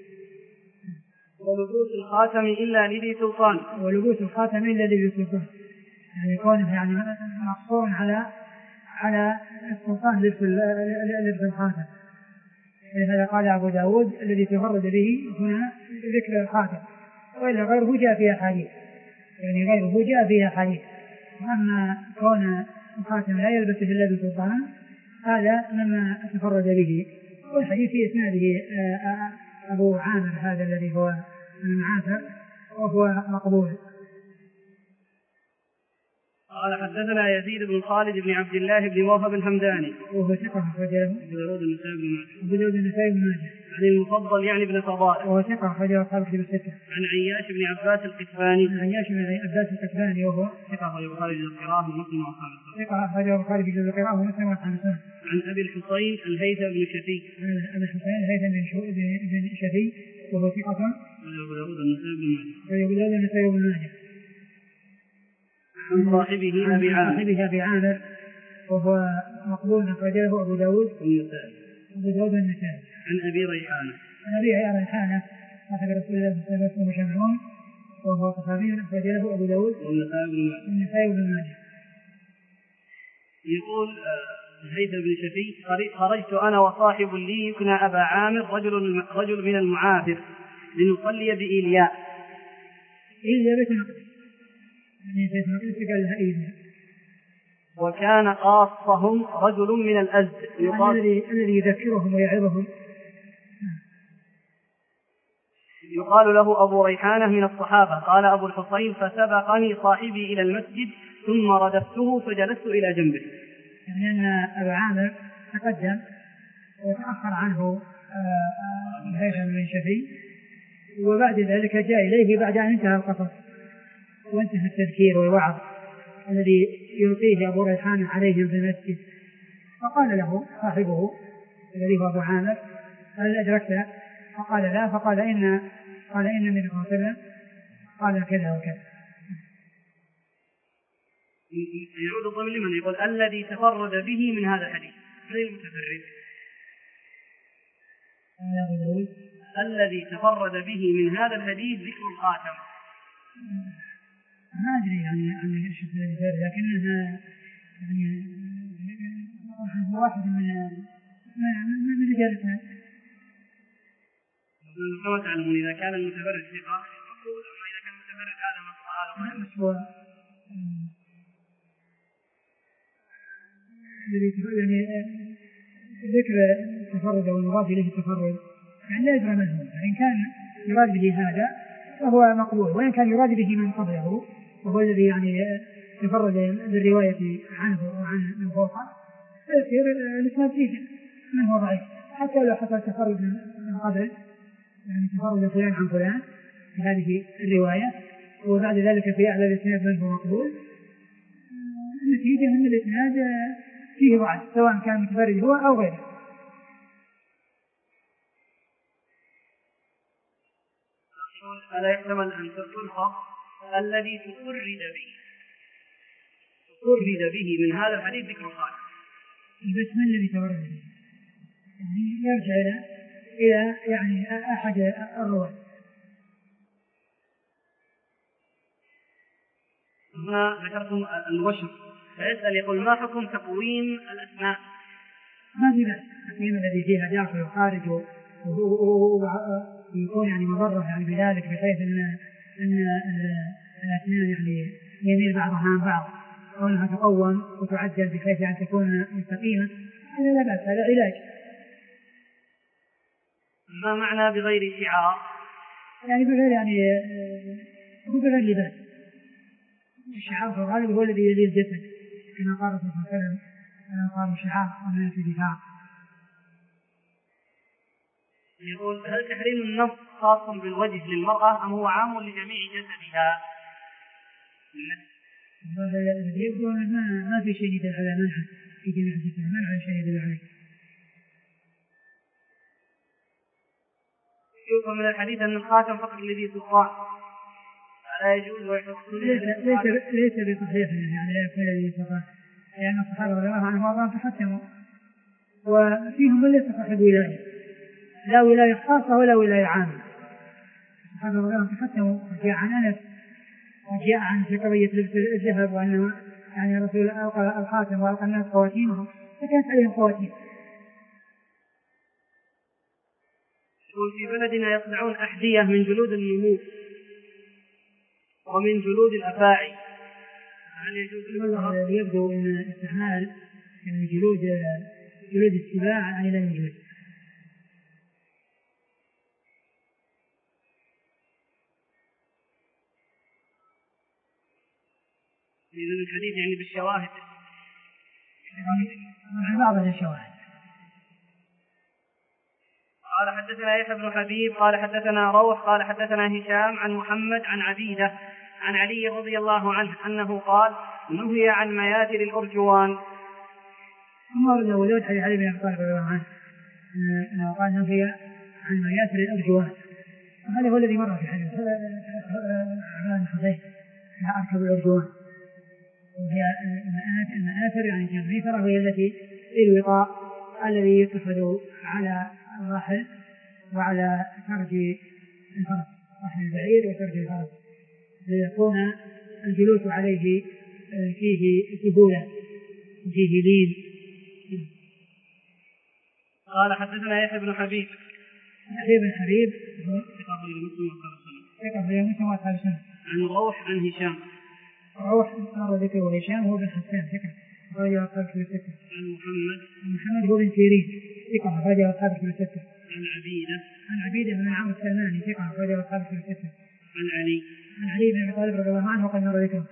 ولبوس الخاتم إلا لذي سلطان. ولبوس الخاتم إلا لذي سلطان يعني كونه يعني مقصور على على السلطان لبس الخاتم. لهذا قال أبو داود الذي تفرد به هنا ذكر الخاتم، وإلا غيره جاء فيها حديث يعني غيره جاء فيها حديث. وأما كون الخاتم لا يلبسه إلا بسلطان هذا مما تفرد به. والحديث في إسناده أبو عامر هذا الذي هو المعافر وهو مقبول. قال حدثنا يزيد بن خالد بن عبد الله بن وهب الحمداني وهو ثقة أخرجه أبو داود النسائي بن ماجه. أبو داود النسائي بن ماجه. عن المفضل يعني بن فضائل وهو ثقة أخرجه أصحاب الكتب الستة. عن عياش بن عباس القتفاني. عن عياش بن عباس القتفاني وهو ثقة أخرجه البخاري في القراءة ومسلم وأصحاب السنن. ثقة أخرجه البخاري في القراءة ومسلم وأصحاب السنن. عن أبي الحسين الهيثم بن شفي. عن أبي الحسين الهيثم بن شفي وهو ثقة. أبو داود النسائي بن ماجه. أبو داود النسائي بن ماجه. عن صاحبه أبي عامر. صاحبه أبي عامر وهو مقبول أخرجه أبو داود والنسائي. أبو داود النسائي. عن أبي ريحانة. عن أبي ريحانة صاحب رسول الله صلى الله عليه وسلم شمعون وهو صحابي أخرجه أبو داود والنسائي بن ماجه. يقول الهيثم بن شفي خرجت أنا وصاحب لي يكنى أبا عامر رجل رجل من المعافر لنصلي بإيلياء. إيلياء بيت المقدس يعني بيت المقدس قال لها إيلياء. وكان خاصهم رجل من الأزد الذي الذي يذكرهم ويعظهم. يقال له أبو ريحانة من الصحابة. قال أبو الحسين فسبقني صاحبي إلى المسجد ثم ردفته فجلست إلى جنبه. يعني أن أبا عامر تقدم وتأخر عنه الهيثم بن شفي وبعد ذلك جاء إليه بعد أن انتهى القصص وانتهى التذكير والوعظ الذي يلقيه أبو ريحانة عليهم في المسجد. فقال له صاحبه الذي هو أبو عامر هل أدركت؟ فقال لا. فقال إن قال إن النبي صلى الله عليه وسلم قال كذا وكذا. يعود الضمير لمن؟ يقول الذي تفرد به من هذا الحديث، من المتفرد؟ الذي تفرد به من هذا الحديث ذكر الخاتم. ما أدري يعني عن ايش الذي، لكنها يعني واحد من من رجالتها. كما تعلمون إذا كان المتفرد ثقة مقبول، أما إذا كان المتفرد هذا هذا مشهور يعني ذكر التفرد أو المضاف إليه التفرد يعني لا يدرى من هو، إن كان يراد به هذا فهو مقبول، وإن كان يراد به من قبله وهو الذي يعني تفرد بالرواية عنه وعن من فوقه فيصير الإسناد فيه من هو ضعيف، حتى لو حصل تفرد من قبل يعني تفرد فلان عن فلان في هذه الرواية وبعد ذلك في أعلى الإسناد من هو مقبول، النتيجة أن الإسناد فيه ضعف سواء كان متفرد هو أو غيره. ألا يحتمل أن تلحق الذي تفرد به تفرد به من هذا الحديث ذكر الخاتم، بس من الذي تفرد به؟ يعني يرجع إلى إلى يعني أحد الرواة. هنا ذكرتم الوشم، فيسأل يقول ما حكم تقويم الأسماء؟ ما في بأس، التقويم الذي فيها داخل وخارج ويكون يعني مضرة يعني بذلك بحيث أن أن الأسنان يعني يميل بعضها عن بعض أو أنها تقوم وتعدل بحيث أن تكون مستقيمة، هذا لا بأس، هذا علاج. ما معنى بغير شعار؟ يعني بغير يعني بغير لباس. الشعار في الغالب هو الذي يلي الجسد كما قال صلى الله عليه وسلم قال الشعار ومن في دفاع. يقول هل تحريم النص خاص بالوجه للمرأة أم هو عام لجميع جسدها؟ الذي يبدو ما ما في شيء يدل على منع في جميع جسدها، منع شيء يدل عليه. يفهم من الحديث أن الخاتم فقط الذي تطاع لا يجوز ويحط ليس ليس بصحيح يعني لا يكون الذي تطاع، لأن الصحابة رضي الله عنهم وارضاهم تحكموا وفيهم من ليس صاحب ولاية، لا ولاية خاصة ولا ولاية عامة. الصحابة رضي الله عنهم تحكموا، وجاء عن أنس وجاء عن في قضية لبس الذهب وأنه يعني رسول ألقى الخاتم وألقى الناس خواتيمهم فكانت عليهم خواتيم. في بلدنا يصنعون أحذية من جلود النمور ومن جلود الأفاعي، هل يجوز للمرأة؟ يبدو أن استعمال يعني جلود جلود السباع يعني لا يجوز. إذن الحديث يعني بالشواهد عن بعض الشواهد. قال حدثنا يحيى بن حبيب قال حدثنا روح قال حدثنا هشام عن محمد عن عبيدة عن علي رضي الله عنه أنه قال نهي عن مياثر الأرجوان. ثم ورد أبو داود حديث علي بن أبي طالب رضي الله عنه أنه قال نهي عن مياثر الأرجوان، وهذا هو الذي مر في حديث عن حذيفة لا أركب الأرجوان، وهي المآثر يعني جميفرة وهي التي الوطاء الذي يتخذ على الرحل وعلى فرج الفرس، رحل البعير وفرج الفرس ليكون الجلوس عليه فيه سهولة وفيه لين. قال حدثنا يحيى بن حبيب يحيى بن حبيب عن روح عن هشام روح صار ذكره هشام هو بن حسان ثقة رجل أصحاب كتب الستة. عن محمد محمد هو بن سيرين ثقة رجل أصحاب كتب الستة. عن عبيدة عن عبيدة بن عمرو السلماني ثقة رجل أصحاب كتب الستة. عن علي عن علي بن أبي طالب رضي الله عنه وقد مر ذكره.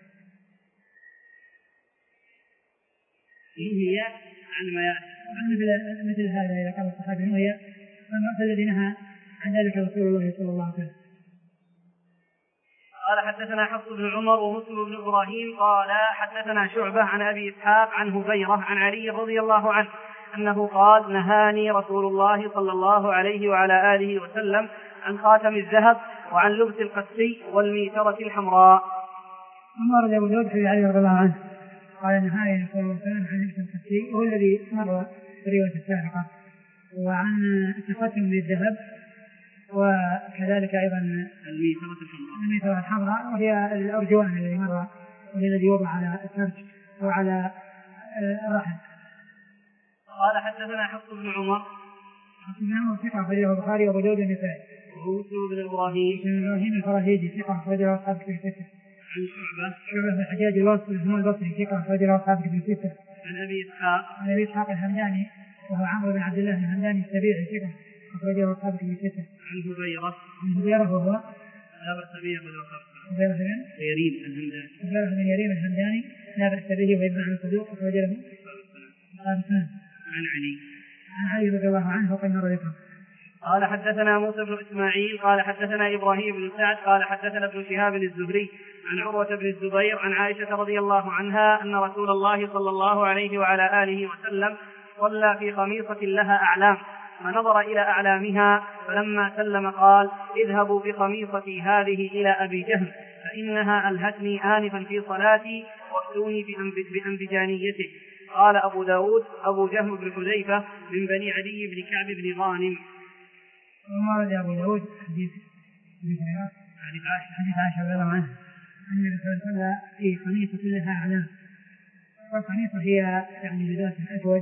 نهي عن مياثر مثل مثل هذا إذا قال الصحابي نهي فالذي نهى عن ذلك رسول الله صلى الله عليه وسلم. قال حدثنا حفص بن عمر ومسلم بن إبراهيم قال حدثنا شعبة عن أبي إسحاق عن هبيرة عن علي رضي الله عنه أنه قال نهاني رسول الله صلى الله عليه وعلى آله وسلم عن خاتم الذهب وعن لبس القسي والميترة الحمراء. ثم ورد أبو داود حديث علي رضي الله عنه قال أن هذا صلى الله عليه وسلم عن لبس الخفي وهو الذي مر في رواية السابقة، وعن التختم بالذهب، وكذلك أيضا الميثرة الحمراء وهي الأرجوان الذي مر الذي يوضع على السرج وعلى الرحل. قال حدثنا حفص بن عمر حفص بن عمر ثقة أخرجه البخاري وأبو داود والنسائي. ومسلم بن إبراهيم بن إبراهيم الفراهيدي ثقة أخرجه أصحاب كتب الستة. عن شعبة شعبة بن الحجاج الواسطي بن البصري ثقة أخرجه أصحاب كتب الستة. عن أبي إسحاق عن أبي إسحاق الهمداني وهو عمرو بن عبد الله الهمداني السبيعي ثقة أخرجه أصحاب كتب الستة. عن هبيرة عن هبيرة وهو لا بأس به أخرجه أصحاب هبيرة بن يريم الهمداني هبيرة بن يريم الهمداني لا بأس به وابن عن الصدوق أخرجه له أصحاب السنن. عن علي عن علي رضي الله عنه وقد مر ذكره. قال حدثنا موسى بن إسماعيل قال حدثنا إبراهيم بن سعد قال حدثنا ابن شهاب الزهري عن عروة بن الزبير عن عائشة رضي الله عنها أن رسول الله صلى الله عليه وعلى آله وسلم صلى في خميصة لها أعلام فنظر إلى أعلامها فلما سلم قال اذهبوا بخميصتي هذه إلى أبي جهم فإنها ألهتني آنفا في صلاتي وأتوني بأنبجانيته. قال أبو داود أبو جهم بن حذيفة من بني عدي بن كعب بن غانم. وورد أبو داود حديث حديث عائشة رضي الله عنها أن النبي صلى الله عليه وسلم في خميصة لها أعلام. والخميصة هي يعني لباس أسود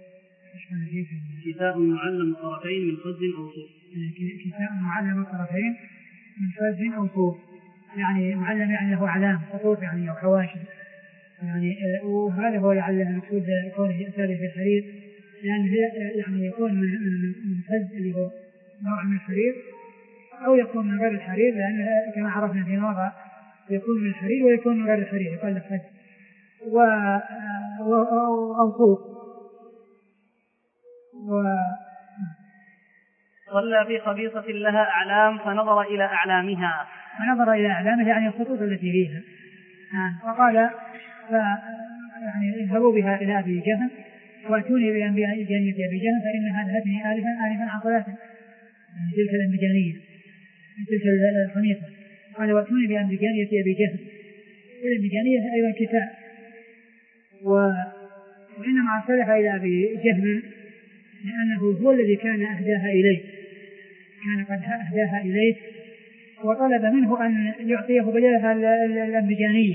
كتاب معلم الطرفين من خز أو صوف. كتاب معلم الطرفين من خز أو صوف يعني معلم يعني له أعلام خطوط يعني أو حواشي يعني، وهذا هو لعل المقصود كونه يأتي في الحرير لأن يعني يكون من من خز اللي هو نوع من الحرير أو يكون من غير الحرير لأن كما عرفنا في مرة يكون من الحرير ويكون من غير الحرير يقال له خز و أو صوف. و صلى في خبيصة لها أعلام فنظر إلى أعلامها فنظر إلى أعلامها يعني الخطوط التي فيها فقال يعني اذهبوا بها إلى أبي جهم وأتوني بأنبجانية أبي جهم فإنها ألهتني آلفا آلفا عن صلاته يعني تلك الأنبجانية تلك الخميصة. قال وأتوني بأنبجانية أبي جهم والأنبجانية أيضا كتاب وإنما أرسلها إلى أبي جهم لأنه هو الذي كان أهداها إليه كان قد أهداها إليه وطلب منه أن يعطيه بدلها الأنبجانية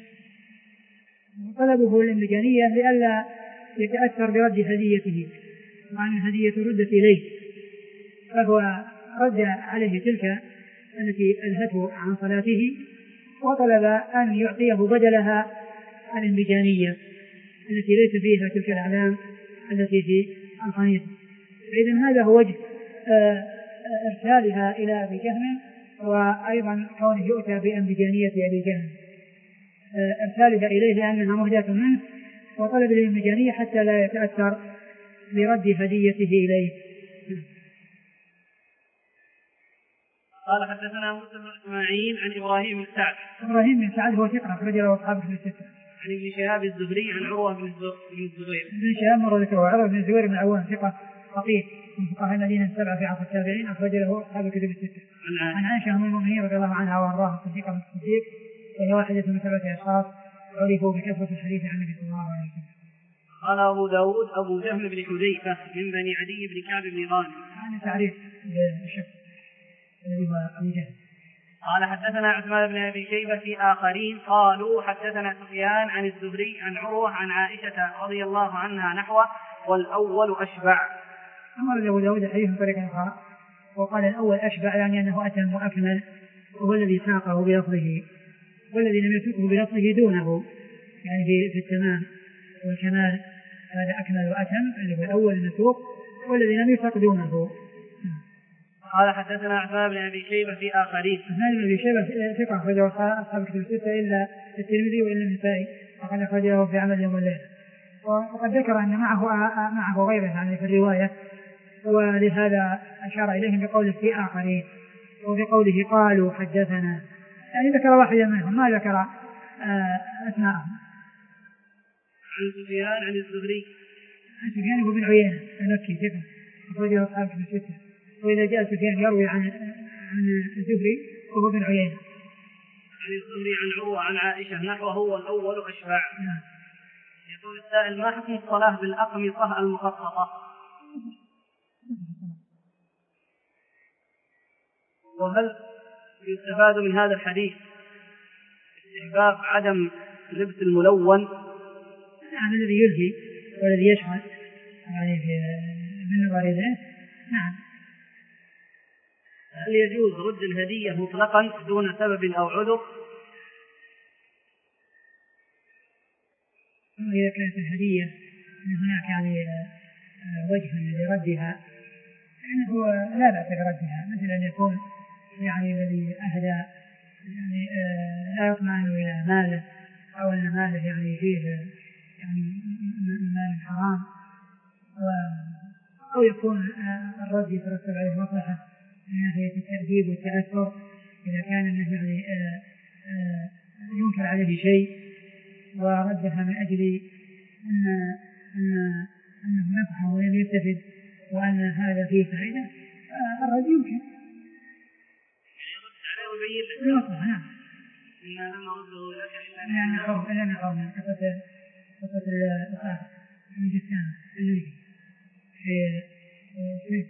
وطلبه الأنبجانية لئلا يتأثر برد هديته وأن الهدية ردت إليه فهو رد عليه تلك التي ألهته عن صلاته وطلب أن يعطيه بدلها الأنبجانية التي ليس فيها تلك الأعلام التي في الخميصة. فإذن هذا هو وجه إرسالها إلى أبي جهم وأيضا كونه يؤتى بأنبجانية أبي جهم إرسالها إليه لأنها مهداة منه وطلب الأنبجانية حتى لا يتأثر برد هديته إليه. قال حدثنا موسى بن إسماعيل عن إبراهيم بن سعد إبراهيم بن سعد هو ثقة أخرج له أصحاب كتب الستة. عن ابن شهاب الزهري عن عروة بن الزبير ابن شهاب مر ذكره عروة بن الزبير بن عوام ثقة فقيه من فقهاء المدينة السبعة في عصر التابعين أخرج له أصحاب الكتب الستة. عن عائشة أم المؤمنين رضي الله عنها وأرضاها الصديقة بنت الصديق وهي واحدة من سبعة أشخاص عرفوا بكثرة الحديث عن النبي صلى الله عليه وسلم. قال أبو داود أبو جهم بن حذيفة من بني عدي بن كعب بن غانم. هذا تعريف بالشخص الذي هو أبو جهم. قال حدثنا عثمان بن أبي شيبة في آخرين قالوا حدثنا سفيان عن الزهري عن عروة عن عائشة رضي الله عنها نحوه والأول أشبع. أمر أبو داود حديث بطريقة أخرى وقال الأول أشبع يعني أنه أتم وأكمل وهو الذي ساقه بلفظه والذي لم يسوقه بلفظه دونه يعني في التمام والكمال هذا أكمل وأتم اللي هو الأول المسوق والذي لم يسوق دونه. قال حدثنا عثمان بن أبي شيبة في آخرين. عثمان بن أبي شيبة ثقة أخرجه أصحاب كتب الستة إلا الترمذي وإلا النسائي وقد أخرجه في عمل يوم الليل وقد ذكر أن معه معه غيره يعني في الرواية ولهذا أشار إليهم بقوله في آخرين وبقوله قالوا حدثنا يعني ذكر واحدا منهم ما ذكر أسماءهم. عن سفيان عن الزهري عن سفيان هو بن عيينة المكي ثقة أخرجه أصحاب كتب الستة. وإذا جاء سفيان يروي عن عن الزهري وهو بن عيينة. عن الزهري عن عروة عن عائشة نحوه والأول أشفع. يقول السائل: ما حكم الصلاة بالأقمصة المخططة؟ وهل يستفاد من هذا الحديث استحباب عدم لبس الملون؟ نعم، الذي يلهي والذي يشمل يعني من نظر إليه. نعم. هل يجوز رد الهدية مطلقا دون سبب أو عذر؟ إذا كانت الهدية أن هناك يعني وجه لردها فإنه لا بأس بردها، مثل أن يكون يعني الذي أهدى يعني لا يطمئن إلى ماله، أو أن ماله يعني فيه يعني مال حرام، أو يكون الرد يترتب عليه مصلحة من ناحية التأديب والتأثر، إذا كان أنه يعني ينكر عليه شيء وردها من أجل أن أن أنه نفعه ولم يستفد وأن هذا فيه فائدة، الرد يمكن. يعني يرد عليه ويبين له. نعم. إن لما رده لك لأن خرج لأن خرج من قصة قصة الأخاف من جسامة اللي في في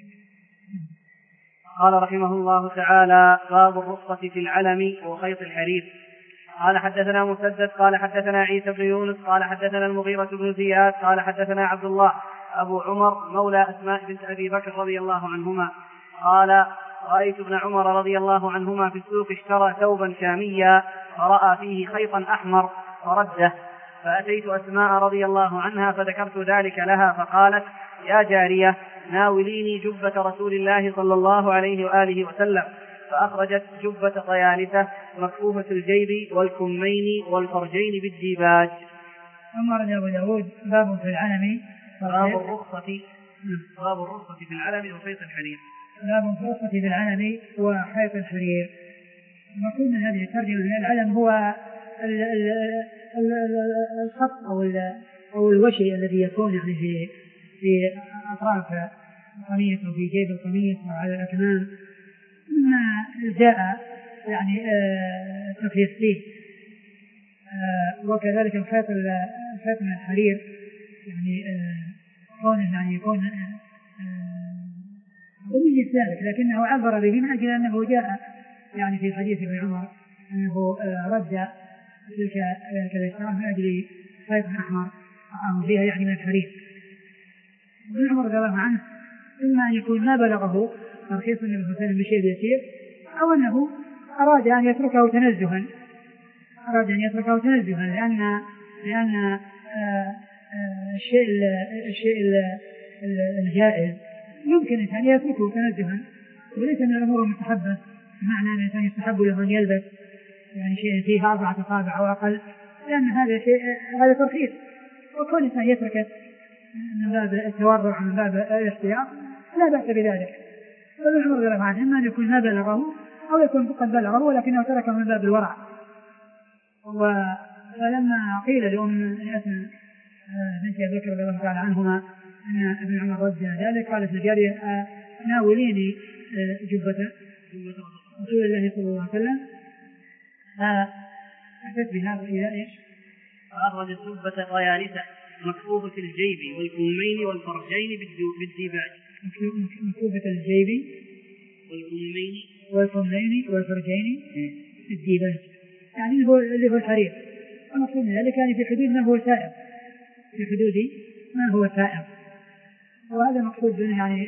قال رحمه الله تعالى: باب الرخصة في العلم وخيط الحرير. قال حدثنا مسدد قال حدثنا عيسى بن يونس قال حدثنا المغيرة بن زياد قال حدثنا عبد الله أبو عمر مولى أسماء بنت أبي بكر رضي الله عنهما قال: رأيت ابن عمر رضي الله عنهما في السوق اشترى ثوبا شاميا فرأى فيه خيطا أحمر فرده، فأتيت أسماء رضي الله عنها فذكرت ذلك لها فقالت: يا جارية ناوليني جبة رسول الله صلى الله عليه وآله وسلم، فأخرجت جبة طيالسة مكفوفة الجيب والكمين والفرجين بالديباج. ثم رد أبو داود باب في العلم باب الرخصة باب الرخصة في العلم وخيط الحرير. باب في الرخصة في العلم وخيط الحرير. المقصود من هذه الترجمة العلم هو الخط أو أو الوشي الذي يكون يعني في في أطراف القميص أو في جيب القميص أو على الأكمام، مما جاء يعني تخيص فيه. وكذلك الخيط الخيط من الحرير يعني كونه يعني يكون ومن ذلك، لكنه عبر به من أجل أنه جاء يعني في حديث ابن عمر أنه رد تلك الاشتراك من أجل خيط أحمر أو فيها يعني من الحرير. ابن عمر رضي الله عنه إما أن يكون ما بلغه ترخيص النبي صلى الله عليه وسلم بشيء يسير، أو أنه أراد أن يتركه تنزها أراد أن يتركه تنزها لأن لأن الشيء الشيء الجائز يمكن أن يتركه تنزها، وليس من الأمور المستحبة، بمعنى أن الإنسان يستحب له أن يلبس يعني شيء فيه أربعة أصابع أو أقل، لأن هذا شيء هذا ترخيص، وكل إنسان يترك من باب التورع من باب الاحتياط لا بأس بذلك. فالعمر رضي الله عنه إما أن يكون ما بلغه أو يكون قد بلغه ولكنه تركه من باب الورع. ولما قيل لأم بنت أبي بكر رضي الله تعالى عنهما أن ابن عمر رد ذلك، قالت الجارية: ناوليني جبة رسول الله صلى الله عليه وسلم، فأتت بهذا إلى إيش؟ فأخرجت جبة طيالسة مكفوفة الجيب والكمين والفرجين بالديباج. مكفوفة الجيب والكمين والكمين والفرجين بالديباج، يعني هو اللي هو الحرير. المقصود من ذلك يعني في حدود ما هو سائر، في حدود ما هو سائر، وهذا مقصود منه يعني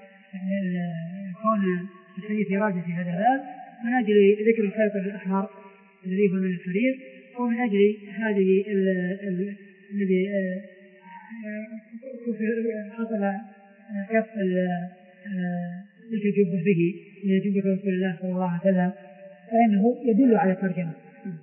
كون الحديث راجع في هذا الباب من أجل ذكر الخيط الأحمر الذي هو من الحرير، ومن أجل هذه الذي حصل كف تلك الجبة به من جبة رسول الله صلى الله عليه وسلم، فإنه يدل على الترجمة.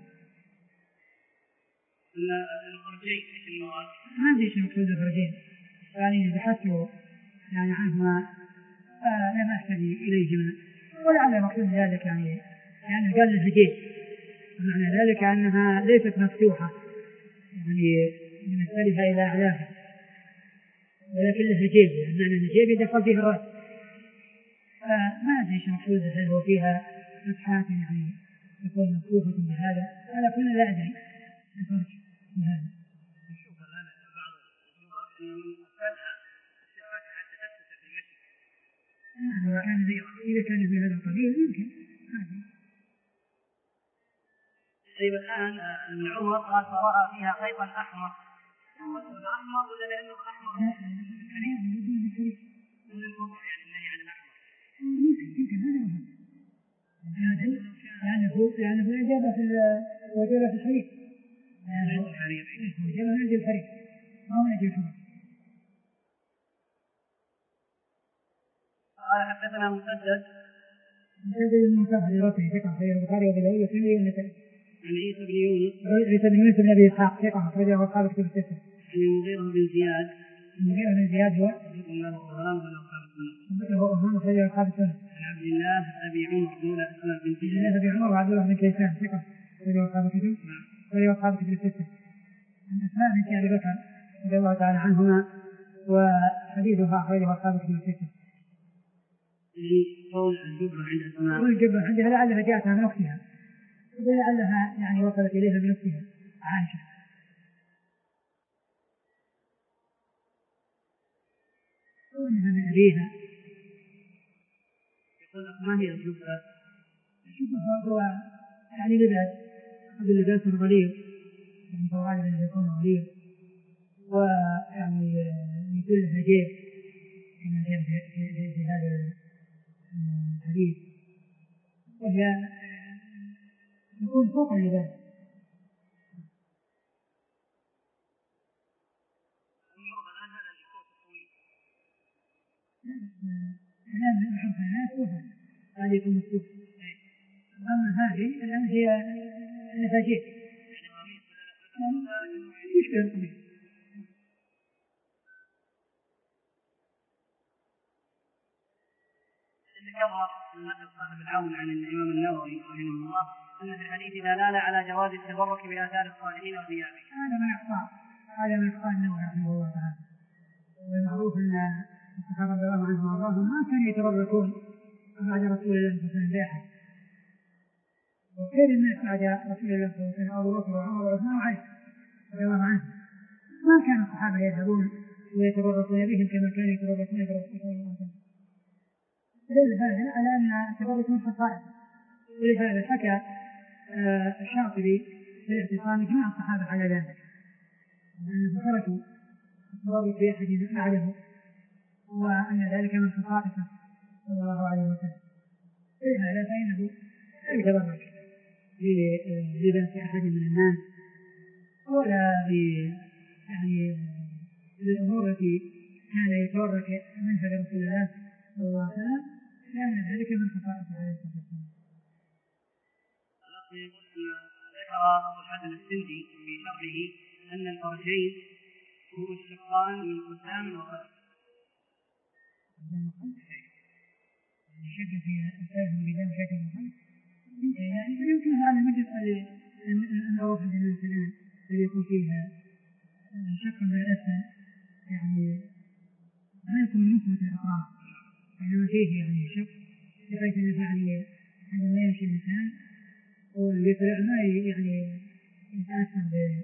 الفرجين ما في شيء مقصود الفرجين، يعني بحثوا يعني عنهما لم أهتدي إليهما، ولعل مقصود ذلك يعني يعني قال لها جيب، معنى ذلك أنها ليست مفتوحة يعني من أسفلها إلى أعلاها، ولكن لها جيب، معنى الجيب يدخل فيه الرأس. فما أدري شو مقصود، هل هو فيها فتحات يعني تكون مكفوفة بهذا، على كل لا أدري الفرق بهذا. نشوف الآن بعض الشباب إنه من أسفلها الشفاكة حتى تثبت في المشي. إذا كان إذا كان في هذا القبيل يمكن هذا. طيب الآن ابن عمر قال فرأى فيها خيطا أحمر، وصل أحمر ولا لأنه أحمر بالحرير؟ من الفضة يعني النهي عن الأحمر. يمكن يمكن هذا وهذا. يعني هو يعني هو إجابة في وجبة في الحرير. يعني الحرير. وجبة من أجل الحرير. ما من أجل الحرير. قال حدثنا مسدد. مسدد بن مسافر الرقي ثقة أخرجه البخاري وأبو داود والترمذي والنسائي. عن عيسى بن يونس. عيسى بن يونس بن أبي إسحاق ثقة أخرجه أصحاب كتب الستة. عن المغيرة بن زياد. المغيرة بن زياد هو له أوهام ولا أصحاب السنة. له أوهام أخرجه أصحاب السنة. عن عبد الله أبي عمر مولى أسماء بنت عبد الله أبي عمر وعبد الله بن كيسان ثقة أخرجه أصحاب الكتب. أخرجه أصحاب كتب الستة. عن أسماء بنت أبي بكر رضي الله تعالى عنهما وحديثها أخرجه أصحاب كتب الستة. قول الجبرة عند أسماء. قول الجبرة عندها لعلها جاءتها من أختها. ولعلها يعني وصلت إليها من أختها عائشة. وإنها من أبيها. يقول ما هي الجبرة؟ الجبرة هو يعني لباس، هذا اللباس الغليظ، يعني فوائد اللي يكون غليظ، ويعني يكون لها جيب كما جاء في, في هذا الحديث، وهي يكون فوق اللباس. الآن من عرف الناس وهذا هذا يكون مفتوح. أما هذه الآن هي نفاجير يشبه القميص. ذكر النقل صاحب العون عن الإمام النووي رحمه الله أن في الحديث دلالة على جواز التبرك بآثار الصالحين وثيابهم. هذا من أخطاء هذا من أخطاء النووي رحمه الله تعالى. والمعروف أن الصحابة رضي الله عنهم وأرضاهم ما كانوا يتبركون بعد رسول الله صلى الله عليه وسلم بأحد، وخير الناس بعد رسول الله صلى الله عليه وسلم أبو بكر وعمر وعثمان وعلي رضي الله عنهم. ما كان الصحابة يذهبون ويتبركون بهم كما كانوا يتبركون برسول الله صلى الله عليه وسلم. دل هذا على أن التبرك من خصائص. ولهذا حكى الشاطبي في الاعتصام جمع الصحابة على ذلك، أنهم تركوا التبرك بأحد أعلم، وأن ذلك من خصائصه صلى الله عليه وسلم. لهذا فإنه لا يتبرك بلباس أحد من الناس ولا ب يعني بالأمور التي كان يتبرك منها برسول الله صلى الله عليه وسلم، لأن ذلك من خصائصه عليه الصلاة والسلام. ذكر أبو الحسن السندي في شرحه أن الفرجين هو الشقان من قدام وخلف. قدام وخلف؟ يعني شق في الثالث من قدام وشق من خلف؟ يعني يمكن هذا المجلس المعروف عند الناس الآن الذي يكون فيها شق من الأسفل، يعني ما يكون مثبت الأطراف، إنما فيه يعني شق بحيث أنه يعني عندما يمشي الإنسان ويطلع ما يعني يتأثر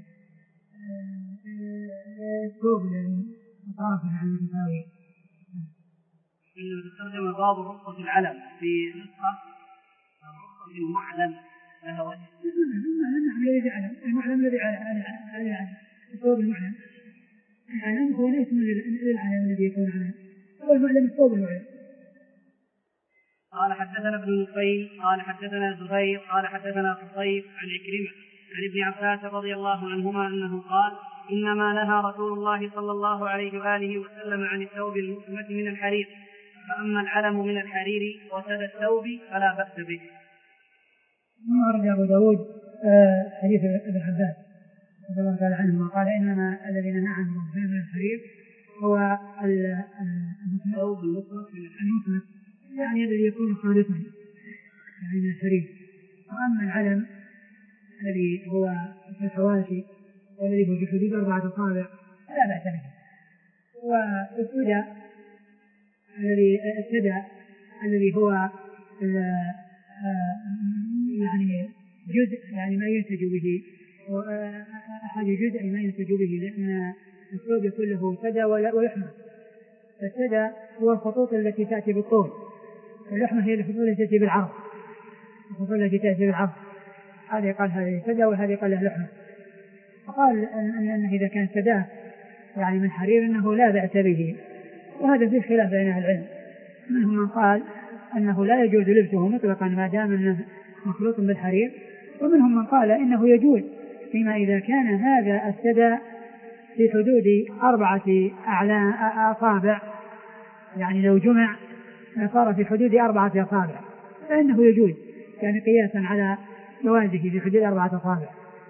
بالثوب الأطراف المتساوية. إنه تستخدم باب رخصة العلم في نسخة رخصة المعلم لها وجه. المعلم الذي علم المعلم الذي على الثوب المعلم. العلم هو ليس من العلم الذي يكون علم، هو المعلم الثوب المعلم. قال حدثنا ابن نفيل قال حدثنا زهير قال حدثنا قصيب عن عكرمة عن ابن عباس رضي الله عنهما أنه قال إنما نهى رسول الله صلى الله عليه وآله وسلم عن الثوب المسمة من الحرير، فأما العلم من الحرير وسد الثوب فلا بأس به. ورد أبو داود حديث ابن عباس رضي الله تعالى عنهما قال إنما الذي نهى عنه من الحرير هو الثوب المسمة يعني الذي يكون خالصا يعني من الحرير. وأما العلم الذي هو في الحواشي والذي هو في حدود أربعة أصابع فلا بأس به. والسدى الذي السدى الذي هو يعني جزء يعني ما ينتج به، أحد جزء ما ينتج به، لأن الثوب كله سدى ولحمة. فالسدى هو الخطوط التي تأتي بالطول، واللحمة هي الخطوط التي تأتي بالعرض، الخطوط التي تأتي بالعرض. هذه قال هذه سدى وهذه قال له لحمة. فقال أنه إذا كان سداه يعني من حرير أنه لا بأس به، وهذا فيه خلاف بين أهل العلم. منهم من قال أنه لا يجوز لبسه مطلقا ما دام أنه مخلوط بالحرير، ومنهم من قال إنه يجوز فيما إذا كان هذا السدى في حدود أربعة أصابع، يعني لو جمع صار في حدود أربعة أصابع فإنه يجوز، يعني قياسا على جوازه في حدود أربعة أصابع.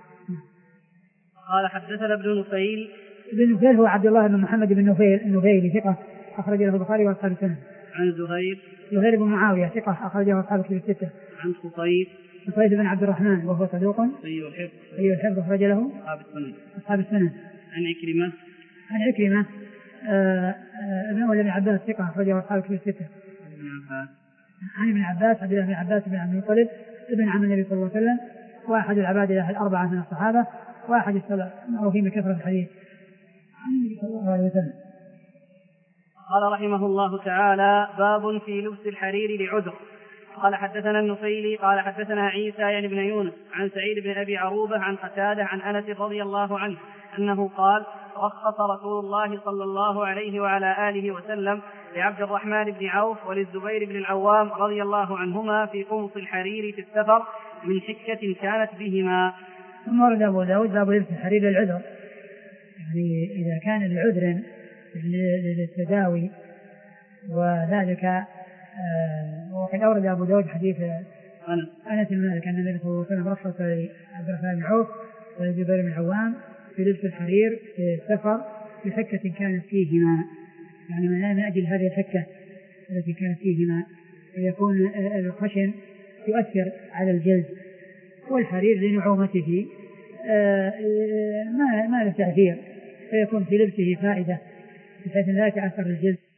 قال حدثنا ابن نفيل. ابن نفيل هو عبد الله بن محمد بن نفيل النفيلي ثقة أخرج له البخاري وأصحاب السنن. عن زهير زهير بن معاوية ثقة أخرج له أصحاب الكتب الستة. عن خصيف خصيف بن عبد الرحمن وهو صدوق سيء الحفظ سيء الحفظ أخرج له أصحاب السنن. أصحاب السنن. عن عكرمة عن عكرمة ابن أولى بن عباس ثقة أخرج له أصحاب الكتب الستة. عن ابن عباس عبد الله بن عباس بن عبد المطلب ابن عم النبي صلى الله عليه وسلم، واحد العباد الأربعة من الصحابة، واحد السبع معروفين بكثرة الحديث عن النبي صلى الله عليه وسلم. قال رحمه الله تعالى: باب في لبس الحرير لعذر. قال حدثنا النفيلي قال حدثنا عيسى يعني بن يونس عن سعيد بن أبي عروبة عن قتادة عن أنس رضي الله عنه أنه قال: رخص رسول الله صلى الله عليه وعلى آله وسلم لعبد الرحمن بن عوف وللزبير بن العوام رضي الله عنهما في قمص الحرير في السفر من حكة كانت بهما. ثم ورد أبو داود باب لبس الحرير للعذر، يعني إذا كان لعذر للتداوي وذلك. آه وقد أورد أبو داود حديث أنس بن مالك أن النبي صلى الله عليه وسلم رخص لعبد الرحمن بن عوف وللزبير بن العوام في لبس الحرير في السفر بحكة كانت فيهما، يعني من أجل هذه الحكة التي كانت فيهما يكون الخشن يؤثر على الجلد، والحرير لنعومته ما ما له تأثير، فيكون في لبسه فائدة بحيث لا يتأثر الجلد.